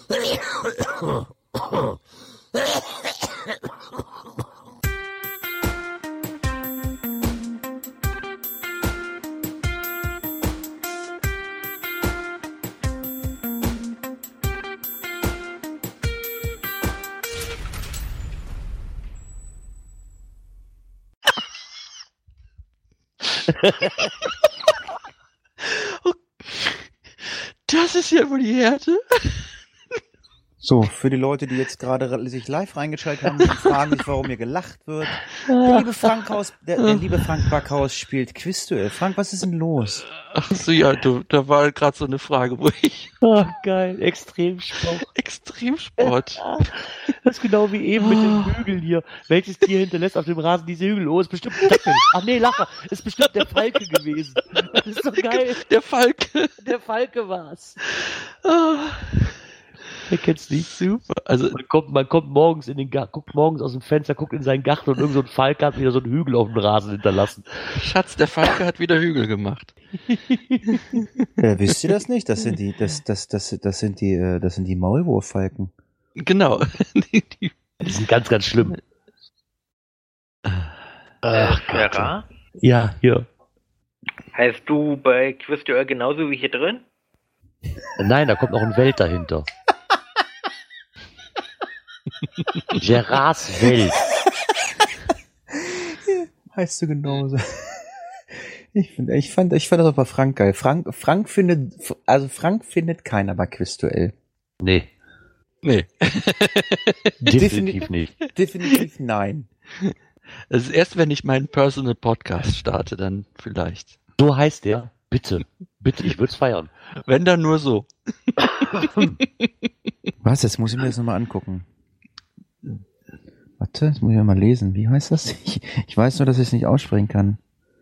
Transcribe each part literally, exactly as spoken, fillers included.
Das ist ja wohl die Härte. So, für die Leute, die jetzt gerade sich live reingeschaltet haben, die fragen sich, warum hier gelacht wird. Der liebe Frank Haus, der, der liebe Frank Backhaus spielt Quizduell. Frank, was ist denn los? Ach so, ja, du, da war gerade so eine Frage, wo ich... Oh, geil, Extremsport. Extremsport. Das ist genau wie eben mit den Hügeln hier. Welches Tier hinterlässt auf dem Rasen diese Hügel? Oh, ist bestimmt ein Dackel. Ach nee, Lacher. Ist bestimmt der Falke gewesen. Das ist doch geil. Der Falke. Der Falke war's. Oh. Wer kennt's nicht? Super. Also, man kommt, man kommt morgens in den Garten, guckt morgens aus dem Fenster, guckt in seinen Garten und irgend so ein Falke hat wieder so einen Hügel auf dem Rasen hinterlassen. Schatz, der Falke hat wieder Hügel gemacht. Äh, wisst ihr das nicht? Das sind die, das, das, das, das sind die, äh, das sind die Maulwurffalken. Genau. die, die, die sind ganz, ganz schlimm. Ach, Gott. Ja, hier. Heißt du bei Quizduell genauso wie hier drin? Nein, da kommt noch ein Welt dahinter. Gerards Welt. Heißt du genauso. Ich finde, ich fand, ich fand das auch bei Frank geil. Frank, Frank findet, also Frank findet keiner bei Quizduell. Nee. Nee. Definitiv nicht. Definitiv nein. Also erst wenn ich meinen Personal Podcast starte, dann vielleicht. So heißt der. Bitte. Bitte, ich würde es feiern. Wenn dann nur so. Was? Jetzt muss ich mir das nochmal angucken. Warte, jetzt muss ich mal lesen. Wie heißt das? Ich, ich weiß nur, dass ich es nicht aussprechen kann.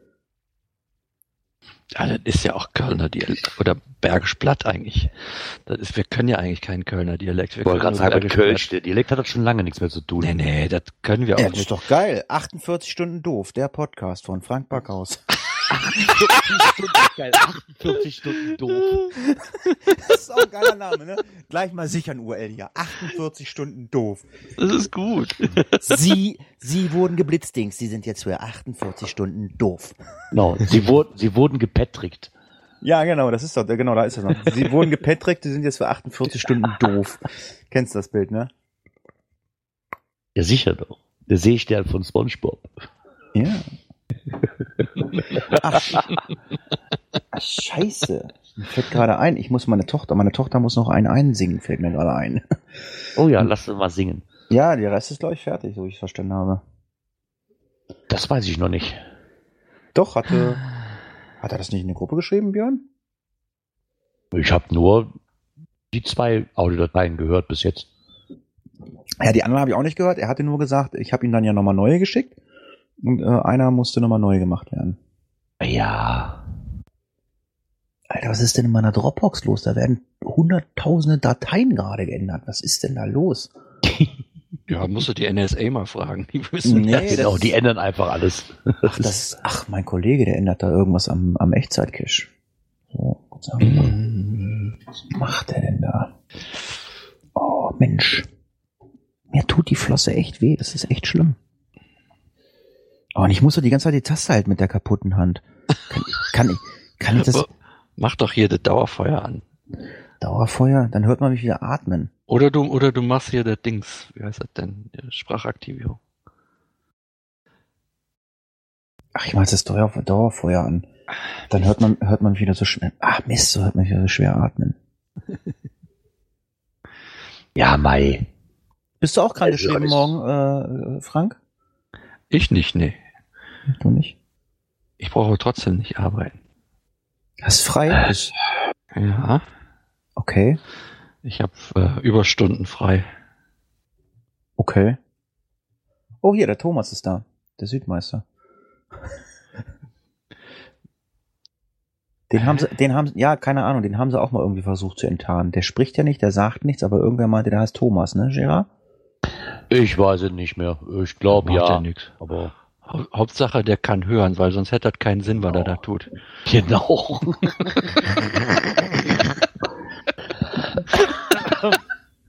Ja, das ist ja auch Kölner Dialekt. Oder Bergisch Platt eigentlich. Das ist, wir können ja eigentlich keinen Kölner Dialekt. Ich wollte gerade sagen, mit Kölsch, der Dialekt hat das schon lange nichts mehr zu tun. Nee, nee, das können wir auch ja, nicht. Das ist doch geil. achtundvierzig Stunden doof, der Podcast von Frank Backhaus. Geil, achtundvierzig Stunden doof. Das ist auch ein geiler Name, ne? Gleich mal sichern, U R L hier. achtundvierzig Stunden doof. Das ist gut. Sie, Sie wurden geblitzdings. Sie sind jetzt für achtundvierzig Stunden doof. Genau, sie wurden, sie wurden gepattrickt. Ja, genau, das ist doch, genau, da ist das noch. Sie wurden gepattrickt, sie sind jetzt für achtundvierzig Stunden doof. Kennst du das Bild, ne? Ja, sicher doch. Der Seestern von SpongeBob. Ja. Ach, ach, scheiße. Mir fällt gerade ein, ich muss meine Tochter, meine Tochter muss noch einen einsingen, fällt mir gerade ein. Oh ja, lass sie mal singen. Ja, der Rest ist, glaube ich, fertig, so wie ich es verstanden habe. Das weiß ich noch nicht. Doch, hatte, hat er das nicht in die Gruppe geschrieben, Björn? Ich habe nur die zwei Audiodateien gehört bis jetzt. Ja, die anderen habe ich auch nicht gehört. Er hatte nur gesagt, ich habe ihm dann ja nochmal neue geschickt. Und äh, einer musste nochmal neu gemacht werden. Ja. Alter, was ist denn in meiner Dropbox los? Da werden hunderttausende Dateien gerade geändert. Was ist denn da los? Ja, musst du die N S A mal fragen. Die wissen nee, das genau, die ändern einfach alles. Ach, das, ach, mein Kollege, der ändert da irgendwas am, am Echtzeit-Cache. So, gut sagen wir mal. Was macht der denn da? Oh, Mensch. Mir tut die Flosse echt weh. Das ist echt schlimm. Oh, und ich muss doch die ganze Zeit die Taste halten mit der kaputten Hand. Kann, kann ich, kann ich das? Mach doch hier das Dauerfeuer an. Dauerfeuer? Dann hört man mich wieder atmen. Oder du, oder du machst hier das Dings. Wie heißt das denn? Sprachaktivierung. Ach, ich mach das Dauer, Dauerfeuer an. Dann hört man, hört man wieder so schnell. Ach, Mist, so hört man wieder so schwer atmen. Ja, Mai. Bist du auch krank geschrieben morgen, äh, Frank? Ich nicht, nee. Du nicht? Ich brauche trotzdem nicht arbeiten. Hast frei? Ist ja. Okay. Ich habe äh, Überstunden frei. Okay. Oh, hier, der Thomas ist da. Der Südmeister. Den haben sie, den haben, ja, keine Ahnung, den haben sie auch mal irgendwie versucht zu enttarnen. Der spricht ja nicht, der sagt nichts, aber irgendwer meinte, der heißt Thomas, ne, Gerard? Ich weiß es nicht mehr. Ich glaube ja. ja nix. Aber Hau- Hauptsache, der kann hören, weil sonst hätte das keinen Sinn, was er da tut. genau.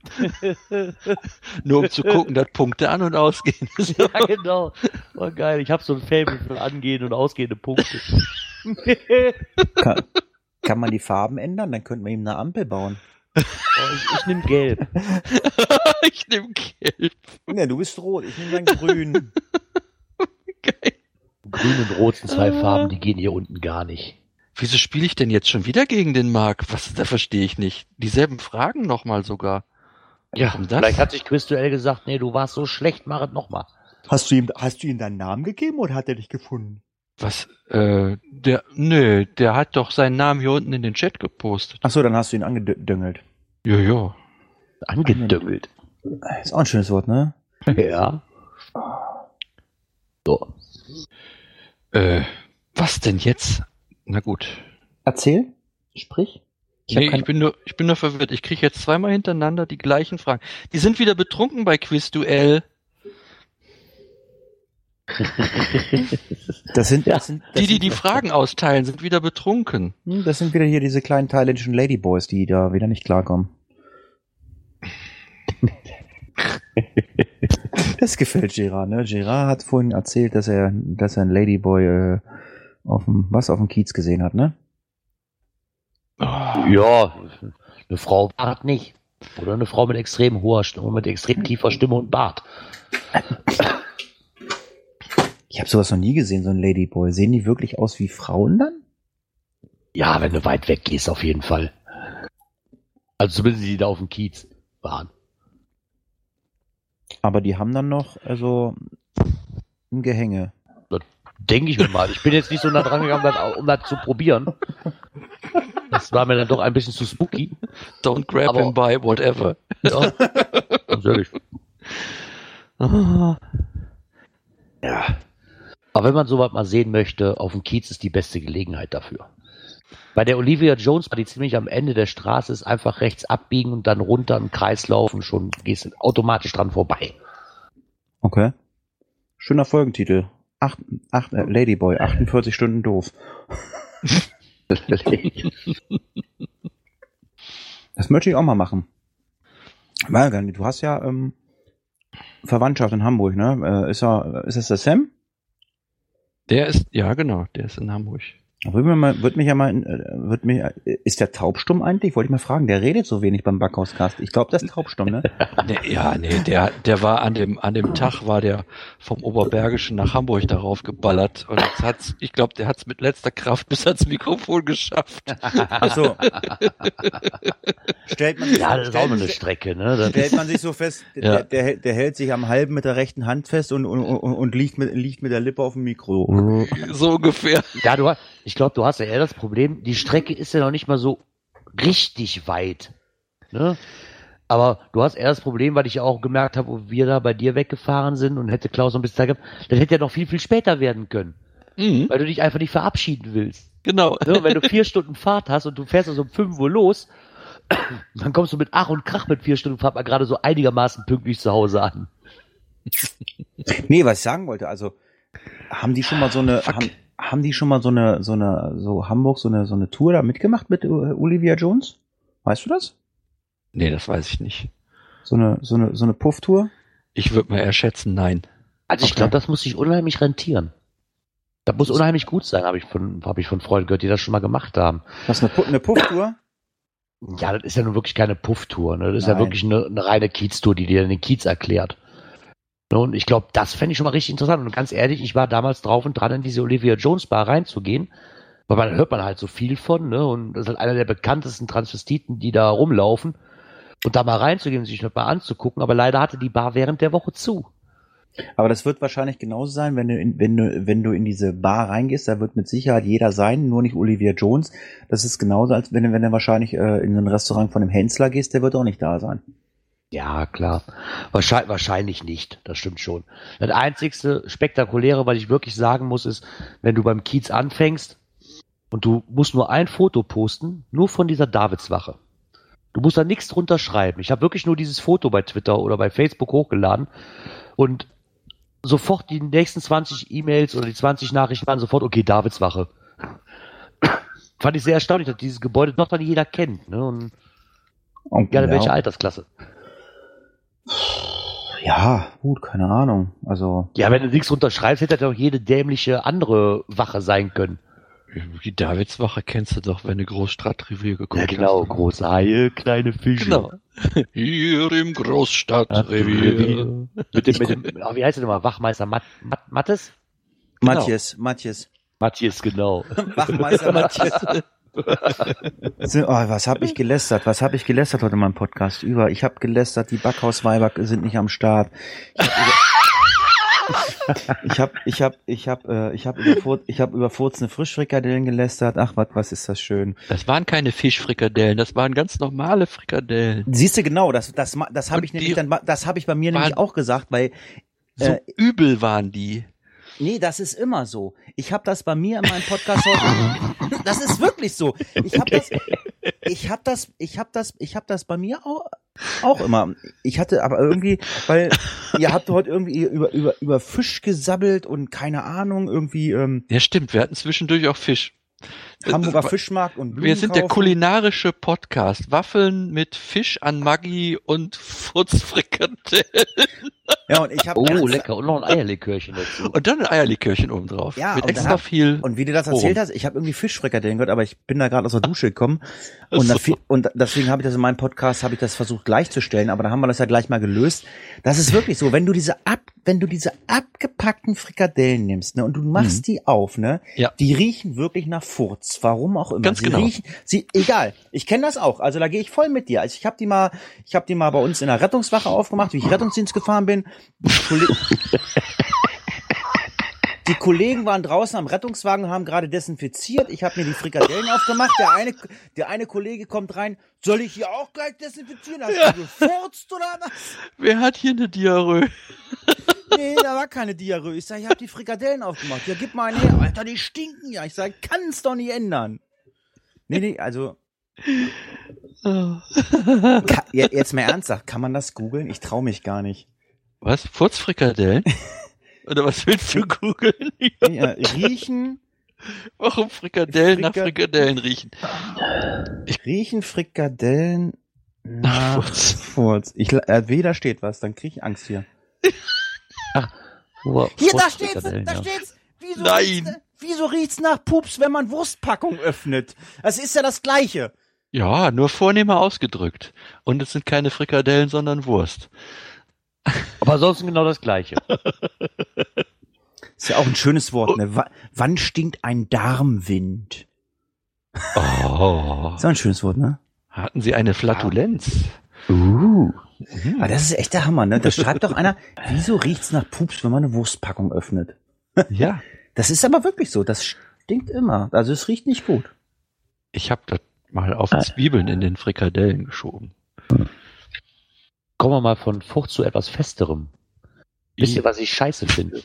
Nur um zu gucken, dass Punkte an- und ausgehen. Ja, genau. War geil. Ich habe so ein Faible für angehende und ausgehende Punkte. Kann, kann man die Farben ändern? Dann könnten wir ihm eine Ampel bauen. Oh, ich ich nehme gelb. Ich nehme gelb. Ja, du bist rot, ich nehme dann grün. Geil. Grün und Rot sind zwei Farben, die gehen hier unten gar nicht. Wieso spiele ich denn jetzt schon wieder gegen den Marc? Was, da verstehe ich nicht. Dieselben Fragen nochmal sogar. Ja, Warum das? vielleicht hat sich Quizduell gesagt, nee, du warst so schlecht, mach es nochmal. Hast du ihm, hast du ihm deinen Namen gegeben oder hat er dich gefunden? Was, äh, der, nö, der hat doch seinen Namen hier unten in den Chat gepostet. Achso, dann hast du ihn angedüngelt. Ja, ja. Angedüngelt. Ist auch ein schönes Wort, ne? Ja. So. Äh, was denn jetzt? Na gut. Erzähl, sprich. Ich, Nee, hab kein- ich bin nur, ich bin nur verwirrt. Ich kriege jetzt zweimal hintereinander die gleichen Fragen. Die sind wieder betrunken bei Quizduell. das sind, Ja, das sind, das Die, die sind, die Fragen austeilen, sind wieder betrunken. Hm, Das sind wieder hier diese kleinen thailändischen Ladyboys, die da wieder nicht klarkommen. Das gefällt Gerard, ne? Gerard hat vorhin erzählt, dass er, dass er einen Ladyboy äh, auf dem, was auf dem Kiez gesehen hat, ne? Ja, eine Frau Bart nicht. Oder eine Frau mit extrem hoher Stimme, mit extrem tiefer Stimme und Bart. Ich habe sowas noch nie gesehen, so ein Ladyboy. Sehen die wirklich aus wie Frauen dann? Ja, wenn du weit weg gehst, auf jeden Fall. Also zumindest die, die da auf dem Kiez waren. Aber die haben dann noch, also, ein Gehänge. Denke ich mir mal. Ich bin jetzt nicht so nah dran gegangen, das- um das zu probieren. Das war mir dann doch ein bisschen zu spooky. Don't grab Aber- him by whatever. Ja, natürlich. Ah. Ja. Aber wenn man sowas mal sehen möchte, auf dem Kiez ist die beste Gelegenheit dafür. Bei der Olivia Jones war die ziemlich am Ende der Straße, ist einfach rechts abbiegen und dann runter im Kreis laufen, schon gehst du automatisch dran vorbei. Okay. Schöner Folgentitel. Acht, acht, äh, Ladyboy, achtundvierzig Stunden doof. Das möchte ich auch mal machen. Margani, du hast ja ähm, Verwandtschaft in Hamburg, ne? Äh, ist, er, ist das der Sam? Der ist, ja genau, der ist in Hamburg. Würde mich, mal, würde mich ja mal, äh, würde mich, äh, ist der taubstumm eigentlich? Wollte ich mal fragen, der redet so wenig beim Backhauscast. Ich glaube, der ist taubstumm, ne? Nee, ja, nee, der, der war an dem, an dem Tag war der vom Oberbergischen nach Hamburg darauf geballert und jetzt hat's, ich glaube, der hat's mit letzter Kraft bis ans Mikrofon geschafft. Ach so. stellt man sich, Ja, das ist auch stellt, nur eine Strecke, ne? Das stellt man sich so fest, Ja. der, der, hält- der hält sich am halben mit der rechten Hand fest und, und, und, und liegt, mit, liegt mit der Lippe auf dem Mikro. So ungefähr. Ja, du hast, ich glaube, du hast ja eher das Problem, die Strecke ist ja noch nicht mal so richtig weit. Ne? Aber du hast eher das Problem, weil ich ja auch gemerkt habe, wo wir da bei dir weggefahren sind und hätte Klaus noch ein bisschen Zeit gehabt, dann hätte ja noch viel, viel später werden können. Mhm, Weil du dich einfach nicht verabschieden willst. genau. Ne? Wenn du vier Stunden Fahrt hast und du fährst also um fünf Uhr los, dann kommst du mit Ach und Krach mit vier Stunden Fahrt mal gerade so einigermaßen pünktlich zu Hause an. Nee, was ich sagen wollte, also haben die schon mal so eine, Fuck. haben, haben die schon mal so eine, so eine, so Hamburg, so eine, so eine Tour da mitgemacht mit äh, Olivia Jones? Weißt du das? Nee, das weiß ich nicht. So eine, so eine, so eine Puff-Tour? Ich würde mal eher schätzen, nein. Also ich Okay. glaube, das muss sich unheimlich rentieren. Das muss unheimlich gut sein, habe ich von, habe ich von Freunden gehört, die das schon mal gemacht haben. Was, eine, Pu- eine Puff-Tour? Ja, das ist ja nun wirklich keine Pufftour, ne? Das ist Nein. ja wirklich eine, eine reine Kiez-Tour, die dir den Kiez erklärt. Ne? Und ich glaube, das fände ich schon mal richtig interessant. Und ganz ehrlich, ich war damals drauf und dran, in diese Olivia Jones Bar reinzugehen, weil man hört man halt so viel von, ne? Und das ist halt einer der bekanntesten Transvestiten, die da rumlaufen. Und da mal reinzugehen und sich das mal anzugucken, aber leider hatte die Bar während der Woche zu. Aber das wird wahrscheinlich genauso sein, wenn du, in, wenn du, wenn du in diese Bar reingehst, da wird mit Sicherheit jeder sein, nur nicht Olivia Jones. Das ist genauso, als wenn, du- wenn du wahrscheinlich äh, in ein Restaurant von dem Hensler gehst, der wird auch nicht da sein. Ja, klar. Wahrscheinlich, wahrscheinlich nicht, das stimmt schon. Das einzigste Spektakuläre, was ich wirklich sagen muss, ist, wenn du beim Kiez anfängst und du musst nur ein Foto posten, nur von dieser Davidswache. Du musst da nichts drunter schreiben. Ich habe wirklich nur dieses Foto bei Twitter oder bei Facebook hochgeladen und sofort die nächsten zwanzig E-Mails oder die zwanzig Nachrichten waren sofort, okay, Davidswache. Fand ich sehr erstaunlich, dass dieses Gebäude doch dann jeder kennt. Ne? Und Und, egal in ja, welcher Altersklasse. Ja, gut, keine Ahnung. Also. Ja, wenn du nichts unterschreibst, hätte das doch jede dämliche andere Wache sein können. Die Davidswache kennst du doch, wenn du Großstadtrevier geguckt Ja, genau. hast. Große Haie, kleine Fische. Genau. Hier im Großstadtrevier. Mit dem, mit dem, oh, wie heißt der nochmal? Wachmeister Matt, Matt, Mattes? Genau. Matthias, Matthias. Matthias, genau. Wachmeister Matthias. So, oh, was habe ich gelästert? Was habe ich gelästert heute in meinem Podcast? Über, ich habe gelästert, die Backhausweiber sind nicht am Start. Ich habe, ich habe, ich habe, äh, ich habe über, Fur- ich habe über furzende Frischfrikadellen gelästert. Ach, was, was ist das schön? Das waren keine Fischfrikadellen, das waren ganz normale Frikadellen. Siehst du genau, das, das, das habe Und ich nämlich die dann, das habe ich bei mir waren- nämlich auch gesagt, weil So Äh, übel waren die. nee, das ist immer so. Ich habe das bei mir in meinem Podcast heute. Das ist wirklich so. Ich habe das, ich habe das, ich habe das, ich habe das bei mir auch, auch immer. Ich hatte aber irgendwie, weil ihr habt heute irgendwie über über über Fisch gesabbelt und keine Ahnung irgendwie ähm, Ja, stimmt, wir hatten zwischendurch auch Fisch. Hamburger Das- Fischmarkt und Blumen Wir sind der kaufen. kulinarische Podcast. Waffeln mit Fisch an Maggi und Furzfrikadellen. Ja, und ich habe Oh, lecker. Und noch ein Eierlikörchen dazu. Und dann ein Eierlikörchen oben drauf. Ja, mit und extra dann- viel. Und wie du das erzählt Bohnen. hast, ich habe irgendwie Fischfrikadellen gehört, aber ich bin da gerade aus der Dusche gekommen und, Ach da so. fi- und deswegen habe ich das in meinem Podcast habe ich das versucht gleichzustellen, aber da haben wir das ja gleich mal gelöst. Das ist wirklich so, wenn du diese ab, wenn du diese abgepackten Frikadellen nimmst, ne, und du machst Mhm. die auf, ne, Ja. die riechen wirklich nach Furz. Warum auch immer. Ganz sie genau. riechen, sie egal. Ich kenne das auch. Also da gehe ich voll mit dir. Also ich habe die mal, ich habe die mal bei uns in der Rettungswache aufgemacht, wie ich Rettungsdienst gefahren bin. Kolle- Die Kollegen waren draußen am Rettungswagen und haben gerade desinfiziert. Ich habe mir die Frikadellen aufgemacht. Der eine, der eine Kollege kommt rein. Soll ich hier auch gleich desinfizieren? Hast Ja. du gefurzt oder was? Wer hat hier eine Diarrhoe? Nee, da war keine Diarrhoe. Ich sag, ich habe die Frikadellen aufgemacht. Ja, gib mal eine her. Alter, die stinken ja. Ich sag, kann's doch nicht ändern. Nee, nee, also, Oh. ka- je- jetzt mal ernsthaft, kann man das googeln? Ich trau mich gar nicht. Was? Furzfrikadellen? Oder was willst du googeln? Ja, riechen, Warum Frikadellen nach Frika- Frikadellen riechen? riechen Frikadellen nach Furz. Furz. Ich, äh, weder steht was, dann krieg ich Angst hier. Nur Hier, da Furzfrikadellen, steht's, da ja. steht's. Wieso Nein. Riecht's, wieso riecht's nach Pups, wenn man Wurstpackung öffnet? Das ist ja das Gleiche. Ja, nur vornehmer ausgedrückt. Und es sind keine Frikadellen, sondern Wurst. Aber ansonsten genau das Gleiche. Ist ja auch ein schönes Wort, ne? Wa- Wann stinkt ein Darmwind? Oh. Ist auch ein schönes Wort, ne? Hatten Sie eine Flatulenz? Uh. Aber das ist echt der Hammer, ne? Da schreibt doch einer, wieso riecht's nach Pups, wenn man eine Wurstpackung öffnet? Ja. Das ist aber wirklich so. Das stinkt immer. Also es riecht nicht gut. Ich habe das mal auf Zwiebeln in den Frikadellen geschoben. Kommen wir mal von Furcht zu etwas Festerem. Wisst ihr, was ich scheiße finde?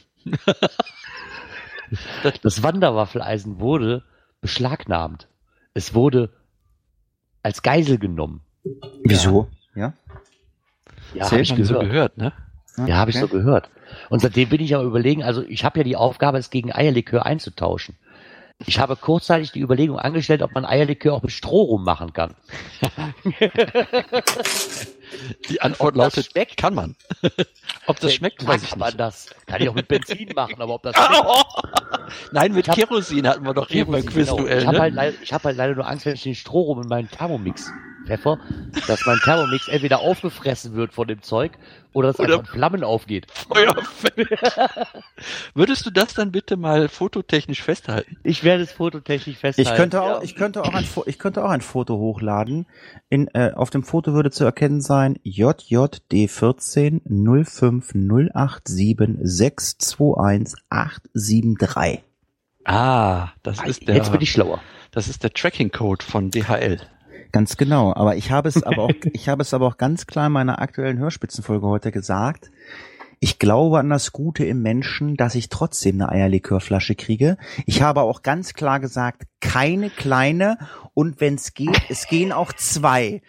Das Wanderwaffeleisen wurde beschlagnahmt. Es wurde als Geisel genommen. Wieso? Ja. Ja, Das habe hat ich man so gehört. gehört, ne? Ja, habe ich Okay. so gehört. Und seitdem bin ich aber überlegen, also ich habe ja die Aufgabe, es gegen Eierlikör einzutauschen. Ich habe kurzzeitig die Überlegung angestellt, ob man Eierlikör auch mit Strohrum machen kann. Die Antwort das lautet, schmeckt? kann man. Ob das schmeckt, weiß ich Kann man nicht. das? Kann ich auch mit Benzin machen, aber ob das schmeckt, Nein, mit Ich hab- Kerosin hatten wir doch hier beim Kerosin, genau. Quizduell, Ich habe ne? halt, leid- ich hab halt leider nur Angst, wenn ich den Strohrum in meinen Thermomix pfeffer, dass mein Thermomix entweder aufgefressen wird von dem Zeug oder dass Oder- einfach in Flammen aufgeht. Feuerfett. Würdest du das dann bitte mal fototechnisch festhalten? Ich werde es fototechnisch festhalten. Ich könnte auch, ja. ich könnte auch ein, Fo- ich könnte auch ein Foto hochladen. In, äh, auf dem Foto würde zu erkennen sein J J D vierzehn null fünf null acht sieben sechs zwei eins acht sieben drei. Ah, das ist der, Jetzt bin ich schlauer. das ist der Tracking-Code von D H L. Ganz genau. Aber ich habe es aber auch, ich habe es aber auch ganz klar in meiner aktuellen Hörspitzenfolge heute gesagt. Ich glaube an das Gute im Menschen, dass ich trotzdem eine Eierlikörflasche kriege. Ich habe auch ganz klar gesagt, keine kleine und wenn es geht, es gehen auch zwei.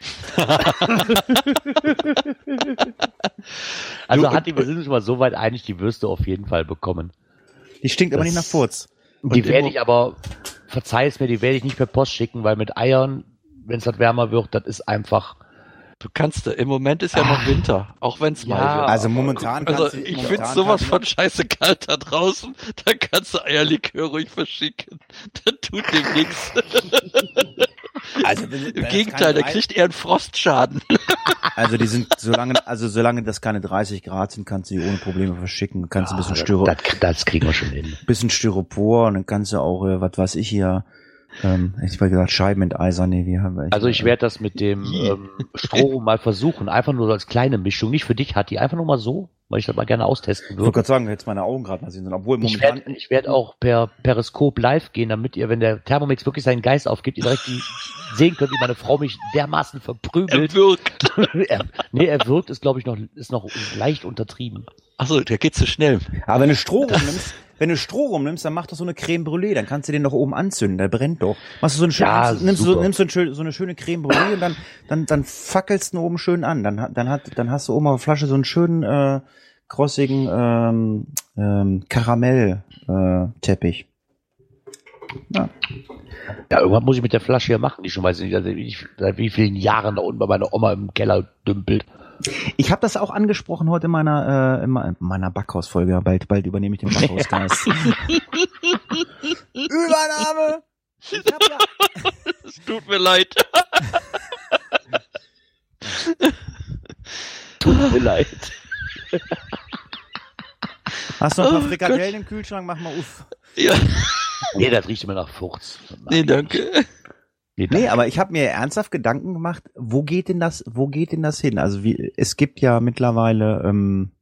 Also Du, hat die, wir sind uns mal so weit einig, die wirst du auf jeden Fall bekommen. Die stinkt aber Das- nicht nach Furz. Die Und werde immer- ich aber, verzeih es mir, die werde ich nicht per Post schicken, weil mit Eiern, wenn es halt wärmer wird, das ist einfach, Du kannst, im Moment ist ja noch Winter, auch wenn es Ja, mal wird. Also momentan Also kannst du- ich momentan finde sowas kannst du- von scheiße kalt da draußen, da kannst du Eierlikör ruhig verschicken. Das tut dem nichts. Also, wenn- wenn Im das Gegenteil, keine der drei- kriegt eher einen Frostschaden. Also die sind, solange, also solange das keine dreißig Grad sind, kannst du die ohne Probleme verschicken. Kannst ein bisschen das, Styro, das, das kriegen wir schon hin. bisschen Styropor und dann kannst du auch, äh, was weiß ich hier, ähm, ich habe gesagt, Scheibenenteiser, nee, wie haben wir. Also ich werde das mit dem ähm, Stroh mal versuchen, einfach nur so als kleine Mischung, nicht für dich, Hatti, einfach nur mal so, weil ich das mal gerne austesten Ich wollte würde. gerade sagen, jetzt meine Augen gerade mal sehen, obwohl Ich momentan, werde ich werd auch per Periskop live gehen, damit ihr, wenn der Thermomix wirklich seinen Geist aufgibt, ihr direkt die, sehen könnt, wie meine Frau mich dermaßen verprügelt. Er wirkt. er, nee, er wirkt, ist glaube ich noch, ist noch leicht untertrieben. Achso, der geht zu schnell. aber wenn du Stroh rumnimmst, wenn du Stroh rumnimmst, dann mach doch so eine Creme Brûlée, dann kannst du den doch oben anzünden, der brennt doch. Machst du so eine schöne, Ja, nimmst, du so, super. nimmst du ein schön, so eine schöne Creme Brûlée und dann, dann, dann fackelst du ihn oben schön an, dann, hat- dann hat, dann hast du oben auf der Flasche so einen schönen, äh, krossigen, ähm, ähm, Karamell, äh, Teppich. Ja. Ja, irgendwas muss ich mit der Flasche hier machen, die schon weiß ich nicht, also ich, seit wie vielen Jahren da unten bei meiner Oma im Keller dümpelt. Ich habe das auch angesprochen heute in meiner, äh, in me- in meiner Backhausfolge. Bald, bald übernehme ich den Backhausgeist. Übernahme! Ich hab ja, Es tut mir leid. Tut mir leid. hast du noch ein paar Oh Frikadellen im Kühlschrank? Mach mal uff. Ja. Nee, das riecht immer nach Furz. Nee, danke. Nee, Nee, aber ich habe mir ernsthaft Gedanken gemacht, wo geht denn das, wo geht denn das hin? Also wie, es gibt ja mittlerweile ähm,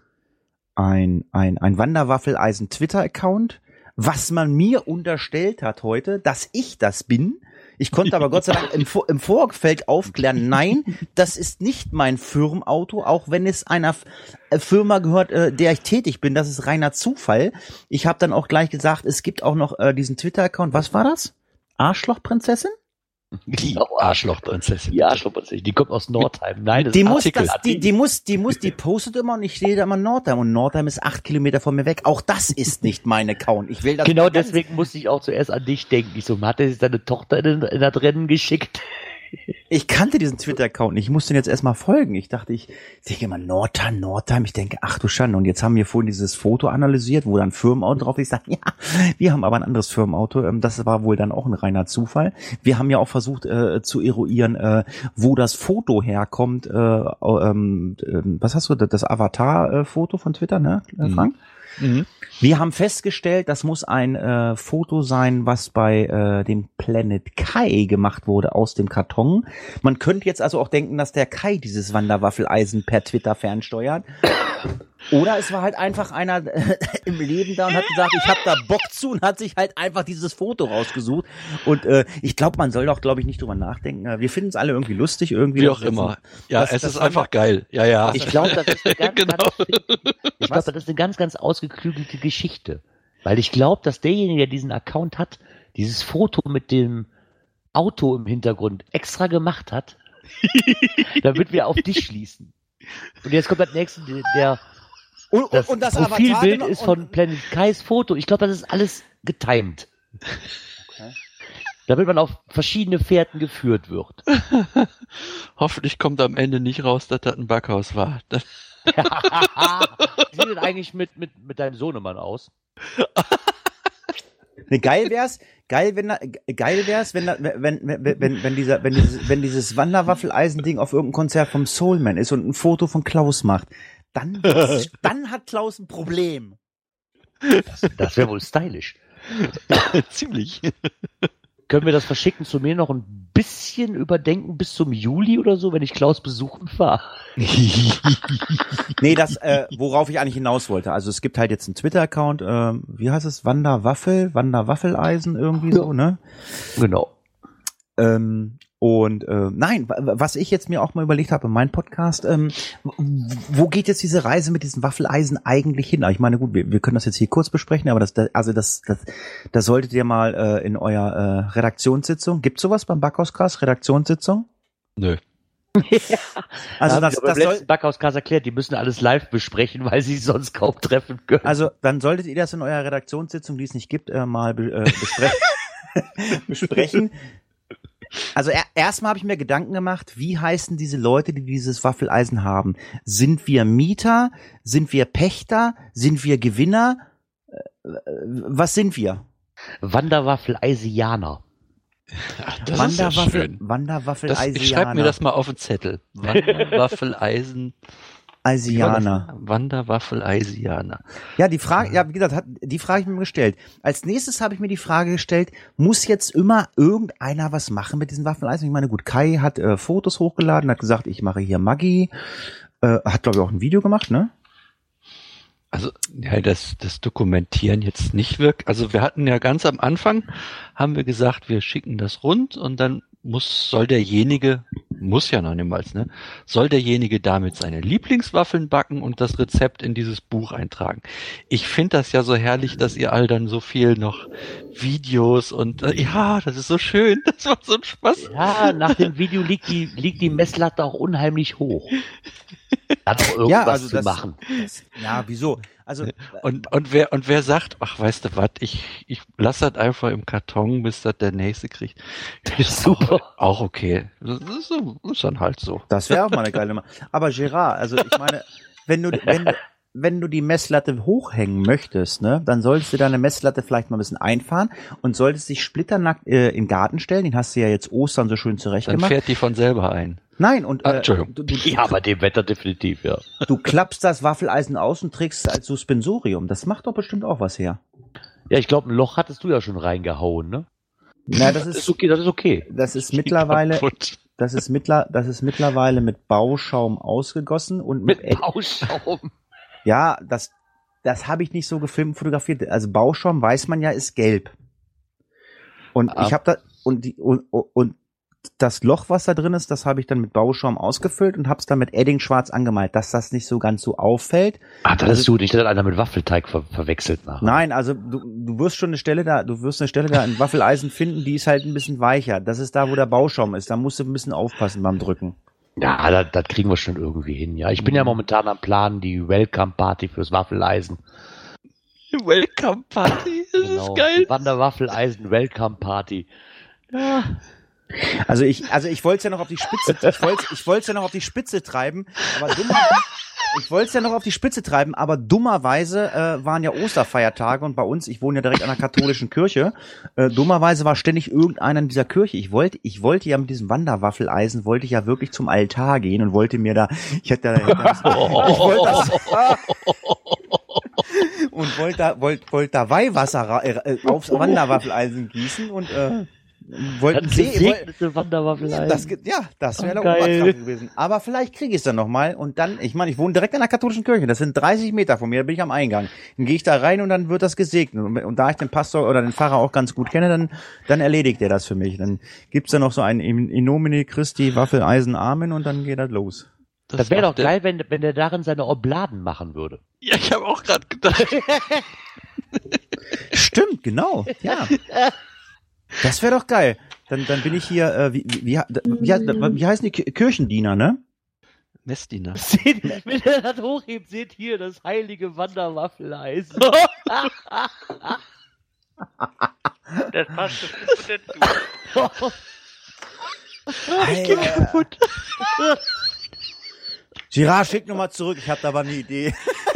ein, ein, ein Wanderwaffeleisen-Twitter-Account, was man mir unterstellt hat heute, dass ich das bin. Ich konnte aber Gott sei Dank im, Vor- im Vorfeld aufklären, nein, das ist nicht mein Firmenauto, auch wenn es einer F- äh, Firma gehört, äh, der ich tätig bin. Das ist reiner Zufall. Ich habe dann auch gleich gesagt, es gibt auch noch äh, diesen Twitter-Account. Was war das? Arschlochprinzessin? Die Arschlochprinzessin. Die Arschlochprinzessin, die kommt aus Nordheim. Nein, das Die ist muss, Artikel. das, die, die muss, die muss, die postet immer und ich stehe da immer in Nordheim und Nordheim ist acht Kilometer von mir weg. Auch das ist nicht mein Account. Ich will das Genau mal ganz- deswegen musste ich auch zuerst an dich denken. Ich so, hat er sich seine Tochter in, in das Rennen geschickt? Ich kannte diesen Twitter-Account nicht. Ich musste den jetzt erstmal folgen. Ich dachte, ich denke immer Nordheim, Nordheim. Ich denke, ach du Schande. Und jetzt haben wir vorhin dieses Foto analysiert, wo dann Firmenauto drauf ist. Ich sage, ja, wir haben aber ein anderes Firmenauto. Ähm, Das war wohl dann auch ein reiner Zufall. Wir haben ja auch versucht äh, zu eruieren, äh, wo das Foto herkommt. Äh, ähm, äh, was hast du? Das Avatar-Foto von Twitter, ne, äh, Frank? Mhm. Wir haben festgestellt, das muss ein äh, Foto sein, was bei äh, dem Planet Kai gemacht wurde aus dem Karton. Man könnte jetzt also auch denken, dass der Kai dieses Wanderwaffeleisen per Twitter fernsteuert. Oder es war halt einfach einer äh, im Leben da und hat gesagt, ich habe da Bock zu und hat sich halt einfach dieses Foto rausgesucht. Und äh, ich glaube, man soll doch, glaube ich, nicht drüber nachdenken. Wir finden es alle irgendwie lustig. irgendwie. Wie auch immer. Ja, das- es das ist war- einfach geil. Ja, ja. Ich glaube, das ist eine ganz, Genau. ganz, ich glaube, das ist eine ganz, ganz ausgeklügelte Geschichte. Weil ich glaube, dass derjenige, der diesen Account hat, dieses Foto mit dem Auto im Hintergrund extra gemacht hat, damit wir auf dich schließen. Und jetzt kommt das nächste, der Und, das, und das Profilbild Avatar- ist von Planet Kais Foto. Ich glaube, das ist alles getimed. Okay. Damit man auf verschiedene Fährten geführt wird. Hoffentlich kommt am Ende nicht raus, dass das ein Backhaus war. Das, Wie sieht denn eigentlich mit, mit, mit deinem Sohnemann aus? Ne, geil wär's, geil, wenn da, geil wär's, wenn, da, wenn, wenn, wenn, wenn dieser, wenn dieses, wenn dieses Wanderwaffeleisen-Ding auf irgendeinem Konzert vom Soulman ist und ein Foto von Klaus macht, dann, dann hat Klaus ein Problem. Das, das wäre wohl stylisch. ziemlich. Können wir das Verschicken zu mir noch ein bisschen überdenken bis zum Juli oder so, wenn ich Klaus besuchen fahre? Nee, das, äh, worauf ich eigentlich hinaus wollte. Also es gibt halt jetzt einen Twitter-Account, äh, wie heißt es? Wanderwaffel, Wanderwaffeleisen irgendwie Ja. so, ne? Genau. Ähm, und äh, nein, wa- was ich jetzt mir auch mal überlegt habe in meinem Podcast, ähm, w- wo geht jetzt diese Reise mit diesem Waffeleisen eigentlich hin? Ich meine, gut, wir, wir können das jetzt hier kurz besprechen, aber das, das also das, das, das solltet ihr mal äh, in eurer äh, Redaktionssitzung. Gibt's sowas beim Backhauscast? Redaktionssitzung? Nö. Also da das, das, beim das soll, letzten Backhauscast erklärt, die müssen alles live besprechen, weil sie sich sonst kaum treffen können. also dann solltet ihr das in eurer Redaktionssitzung, die es nicht gibt, äh, mal be, äh, bespre besprechen. Also er, erstmal habe ich mir Gedanken gemacht, wie heißen diese Leute, die dieses Waffeleisen haben? Sind wir Mieter? Sind wir Pächter? Sind wir Gewinner? Äh, Was sind wir? Wanderwaffeleisianer. Ach, das ist ja Wanderwaffel, schön. Wanderwaffeleisianer. Das, ich schreibe mir das mal auf den Zettel. Wanderwaffeleisen. Eisianer. Wanderwaffeleisianer. Ja, die Frage, ja, wie gesagt, hat, die Frage habe ich mir gestellt. Als nächstes habe ich mir die Frage gestellt, muss jetzt immer irgendeiner was machen mit diesen Waffeleisen? Ich meine, gut, Kai hat äh, Fotos hochgeladen, hat gesagt, ich mache hier Maggi, äh, hat, glaube ich, auch ein Video gemacht, ne? Also, ja, das, das Dokumentieren jetzt nicht wirklich. Also, wir hatten ja ganz am Anfang, haben wir gesagt, wir schicken das rund und dann muss, soll derjenige, muss ja noch niemals, ne, soll derjenige damit seine Lieblingswaffeln backen und das Rezept in dieses Buch eintragen. Ich finde das ja so herrlich, dass ihr all dann so viel noch Videos und, äh, ja, das ist so schön, das macht so einen Spaß. Ja, nach dem Video liegt die, liegt die Messlatte auch unheimlich hoch. Dann auch irgendwas Ja, also zu das- machen. Das, ja, wieso? Also, Und, und wer, und wer sagt, ach, weißt du was, ich, ich lass das einfach im Karton, bis das der Nächste kriegt. Ist Super. Auch, auch okay. Das ist, so, ist dann halt so. das wäre auch mal eine geile Nummer. Aber Gerard, also ich meine, wenn du, wenn, du- wenn du die Messlatte hochhängen möchtest, ne, dann solltest du deine Messlatte vielleicht mal ein bisschen einfahren und solltest dich splitternackt äh, in den Garten stellen. Den hast du ja jetzt Ostern so schön zurecht Dann gemacht. fährt die von selber ein. Nein, und Ah, äh, Entschuldigung. du, du, Ja, bei dem Wetter definitiv, ja. du klappst das Waffeleisen aus und trägst es als Suspensorium. Das macht doch bestimmt auch was her. Ja, ich glaube, ein Loch hattest du ja schon reingehauen, ne? Na, das Das ist ist, okay, das ist okay. das ist mittlerweile, Kaputt. das ist mittler, das ist mittlerweile mit Bauschaum ausgegossen und mit, Mit Bauschaum. ja, das, das habe ich nicht so gefilmt, fotografiert. Also Bauschaum weiß man ja ist gelb. Und Ah. ich habe da und die und, und das Loch, was da drin ist, das habe ich dann mit Bauschaum ausgefüllt und habe es dann mit Edding schwarz angemalt, dass das nicht so ganz so auffällt. Ah, das ist gut. Ich hätte einer mit Waffelteig ver verwechselt nachher. Nein, also du, du wirst schon eine Stelle da, du wirst eine Stelle da in Waffeleisen finden, die ist halt ein bisschen weicher. Das ist da, wo der Bauschaum ist. Da musst du ein bisschen aufpassen beim Drücken. Ja, das, das kriegen wir schon irgendwie hin. Ja, ich bin ja momentan am Planen, die Welcome Party fürs Waffeleisen. Welcome Party, das Genau. ist geil. Die Wanderwaffeleisen Welcome Party. Ja. Also ich, also ich wollte es ja noch auf die Spitze, ich wollte, ich wollte es ja noch auf die Spitze treiben, aber dummer, ich wollte es ja noch auf die Spitze treiben, aber dummerweise äh, waren ja Osterfeiertage und bei uns, ich wohne ja direkt an der katholischen Kirche, äh, dummerweise war ständig irgendeiner in dieser Kirche. Ich wollte, ich wollte ja mit diesem Wanderwaffeleisen, wollte ich ja wirklich zum Altar gehen und wollte mir da, ich hätte da, ich wollte das, und wollte da, wollte, wollte da Weihwasser ra- äh, aufs Wanderwaffeleisen gießen und äh, wollten Das See, woll- gesegnete Wanderwaffeleisen. das, ge- ja, das wäre Oh, der geil. Oberkraft gewesen. Aber vielleicht kriege ich es dann nochmal und dann, ich meine, ich wohne direkt an der katholischen Kirche, das sind dreißig Meter von mir, da bin ich am Eingang. Dann gehe ich da rein und dann wird das gesegnet. Und, und da ich den Pastor oder den Pfarrer auch ganz gut kenne, dann, dann erledigt er das für mich. Dann gibt's da noch so ein In in nomine Christi Waffeleisen Amen und dann geht das los. Das wäre doch macht der- geil, wenn, wenn der darin seine Obladen machen würde. Ja, ich habe auch gerade gedacht. Stimmt, genau, ja. Das wäre doch geil. Dann, dann bin ich hier, äh, wie, wie, wie, wie, wie heißen die Ki- Kirchendiener, ne? Messdiener. Seht, wenn er das hochhebt, seht hier das heilige Wanderwaffeleisen. Das passt bestimmt dazu. Hey, kaputt. Girard, schick nochmal zurück, ich hab da aber eine Idee.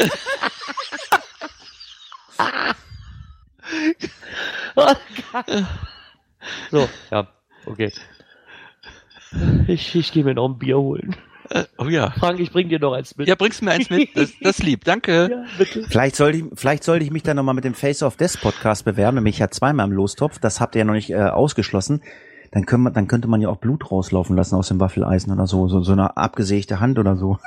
So, ja, okay. Ich, ich gehe mir noch ein Bier holen. Äh, oh ja. Frank, ich bring dir noch eins mit. Ja, bringst mir eins mit. Das, das lieb. Danke. Ja, bitte. Vielleicht sollte ich, vielleicht sollte ich mich dann nochmal mit dem Face of Death Podcast bewerben, nämlich ja zweimal im Lostopf, das habt ihr ja noch nicht äh, ausgeschlossen. Dann, können wir, dann könnte man ja auch Blut rauslaufen lassen aus dem Waffeleisen oder so, so, so eine abgesägte Hand oder so.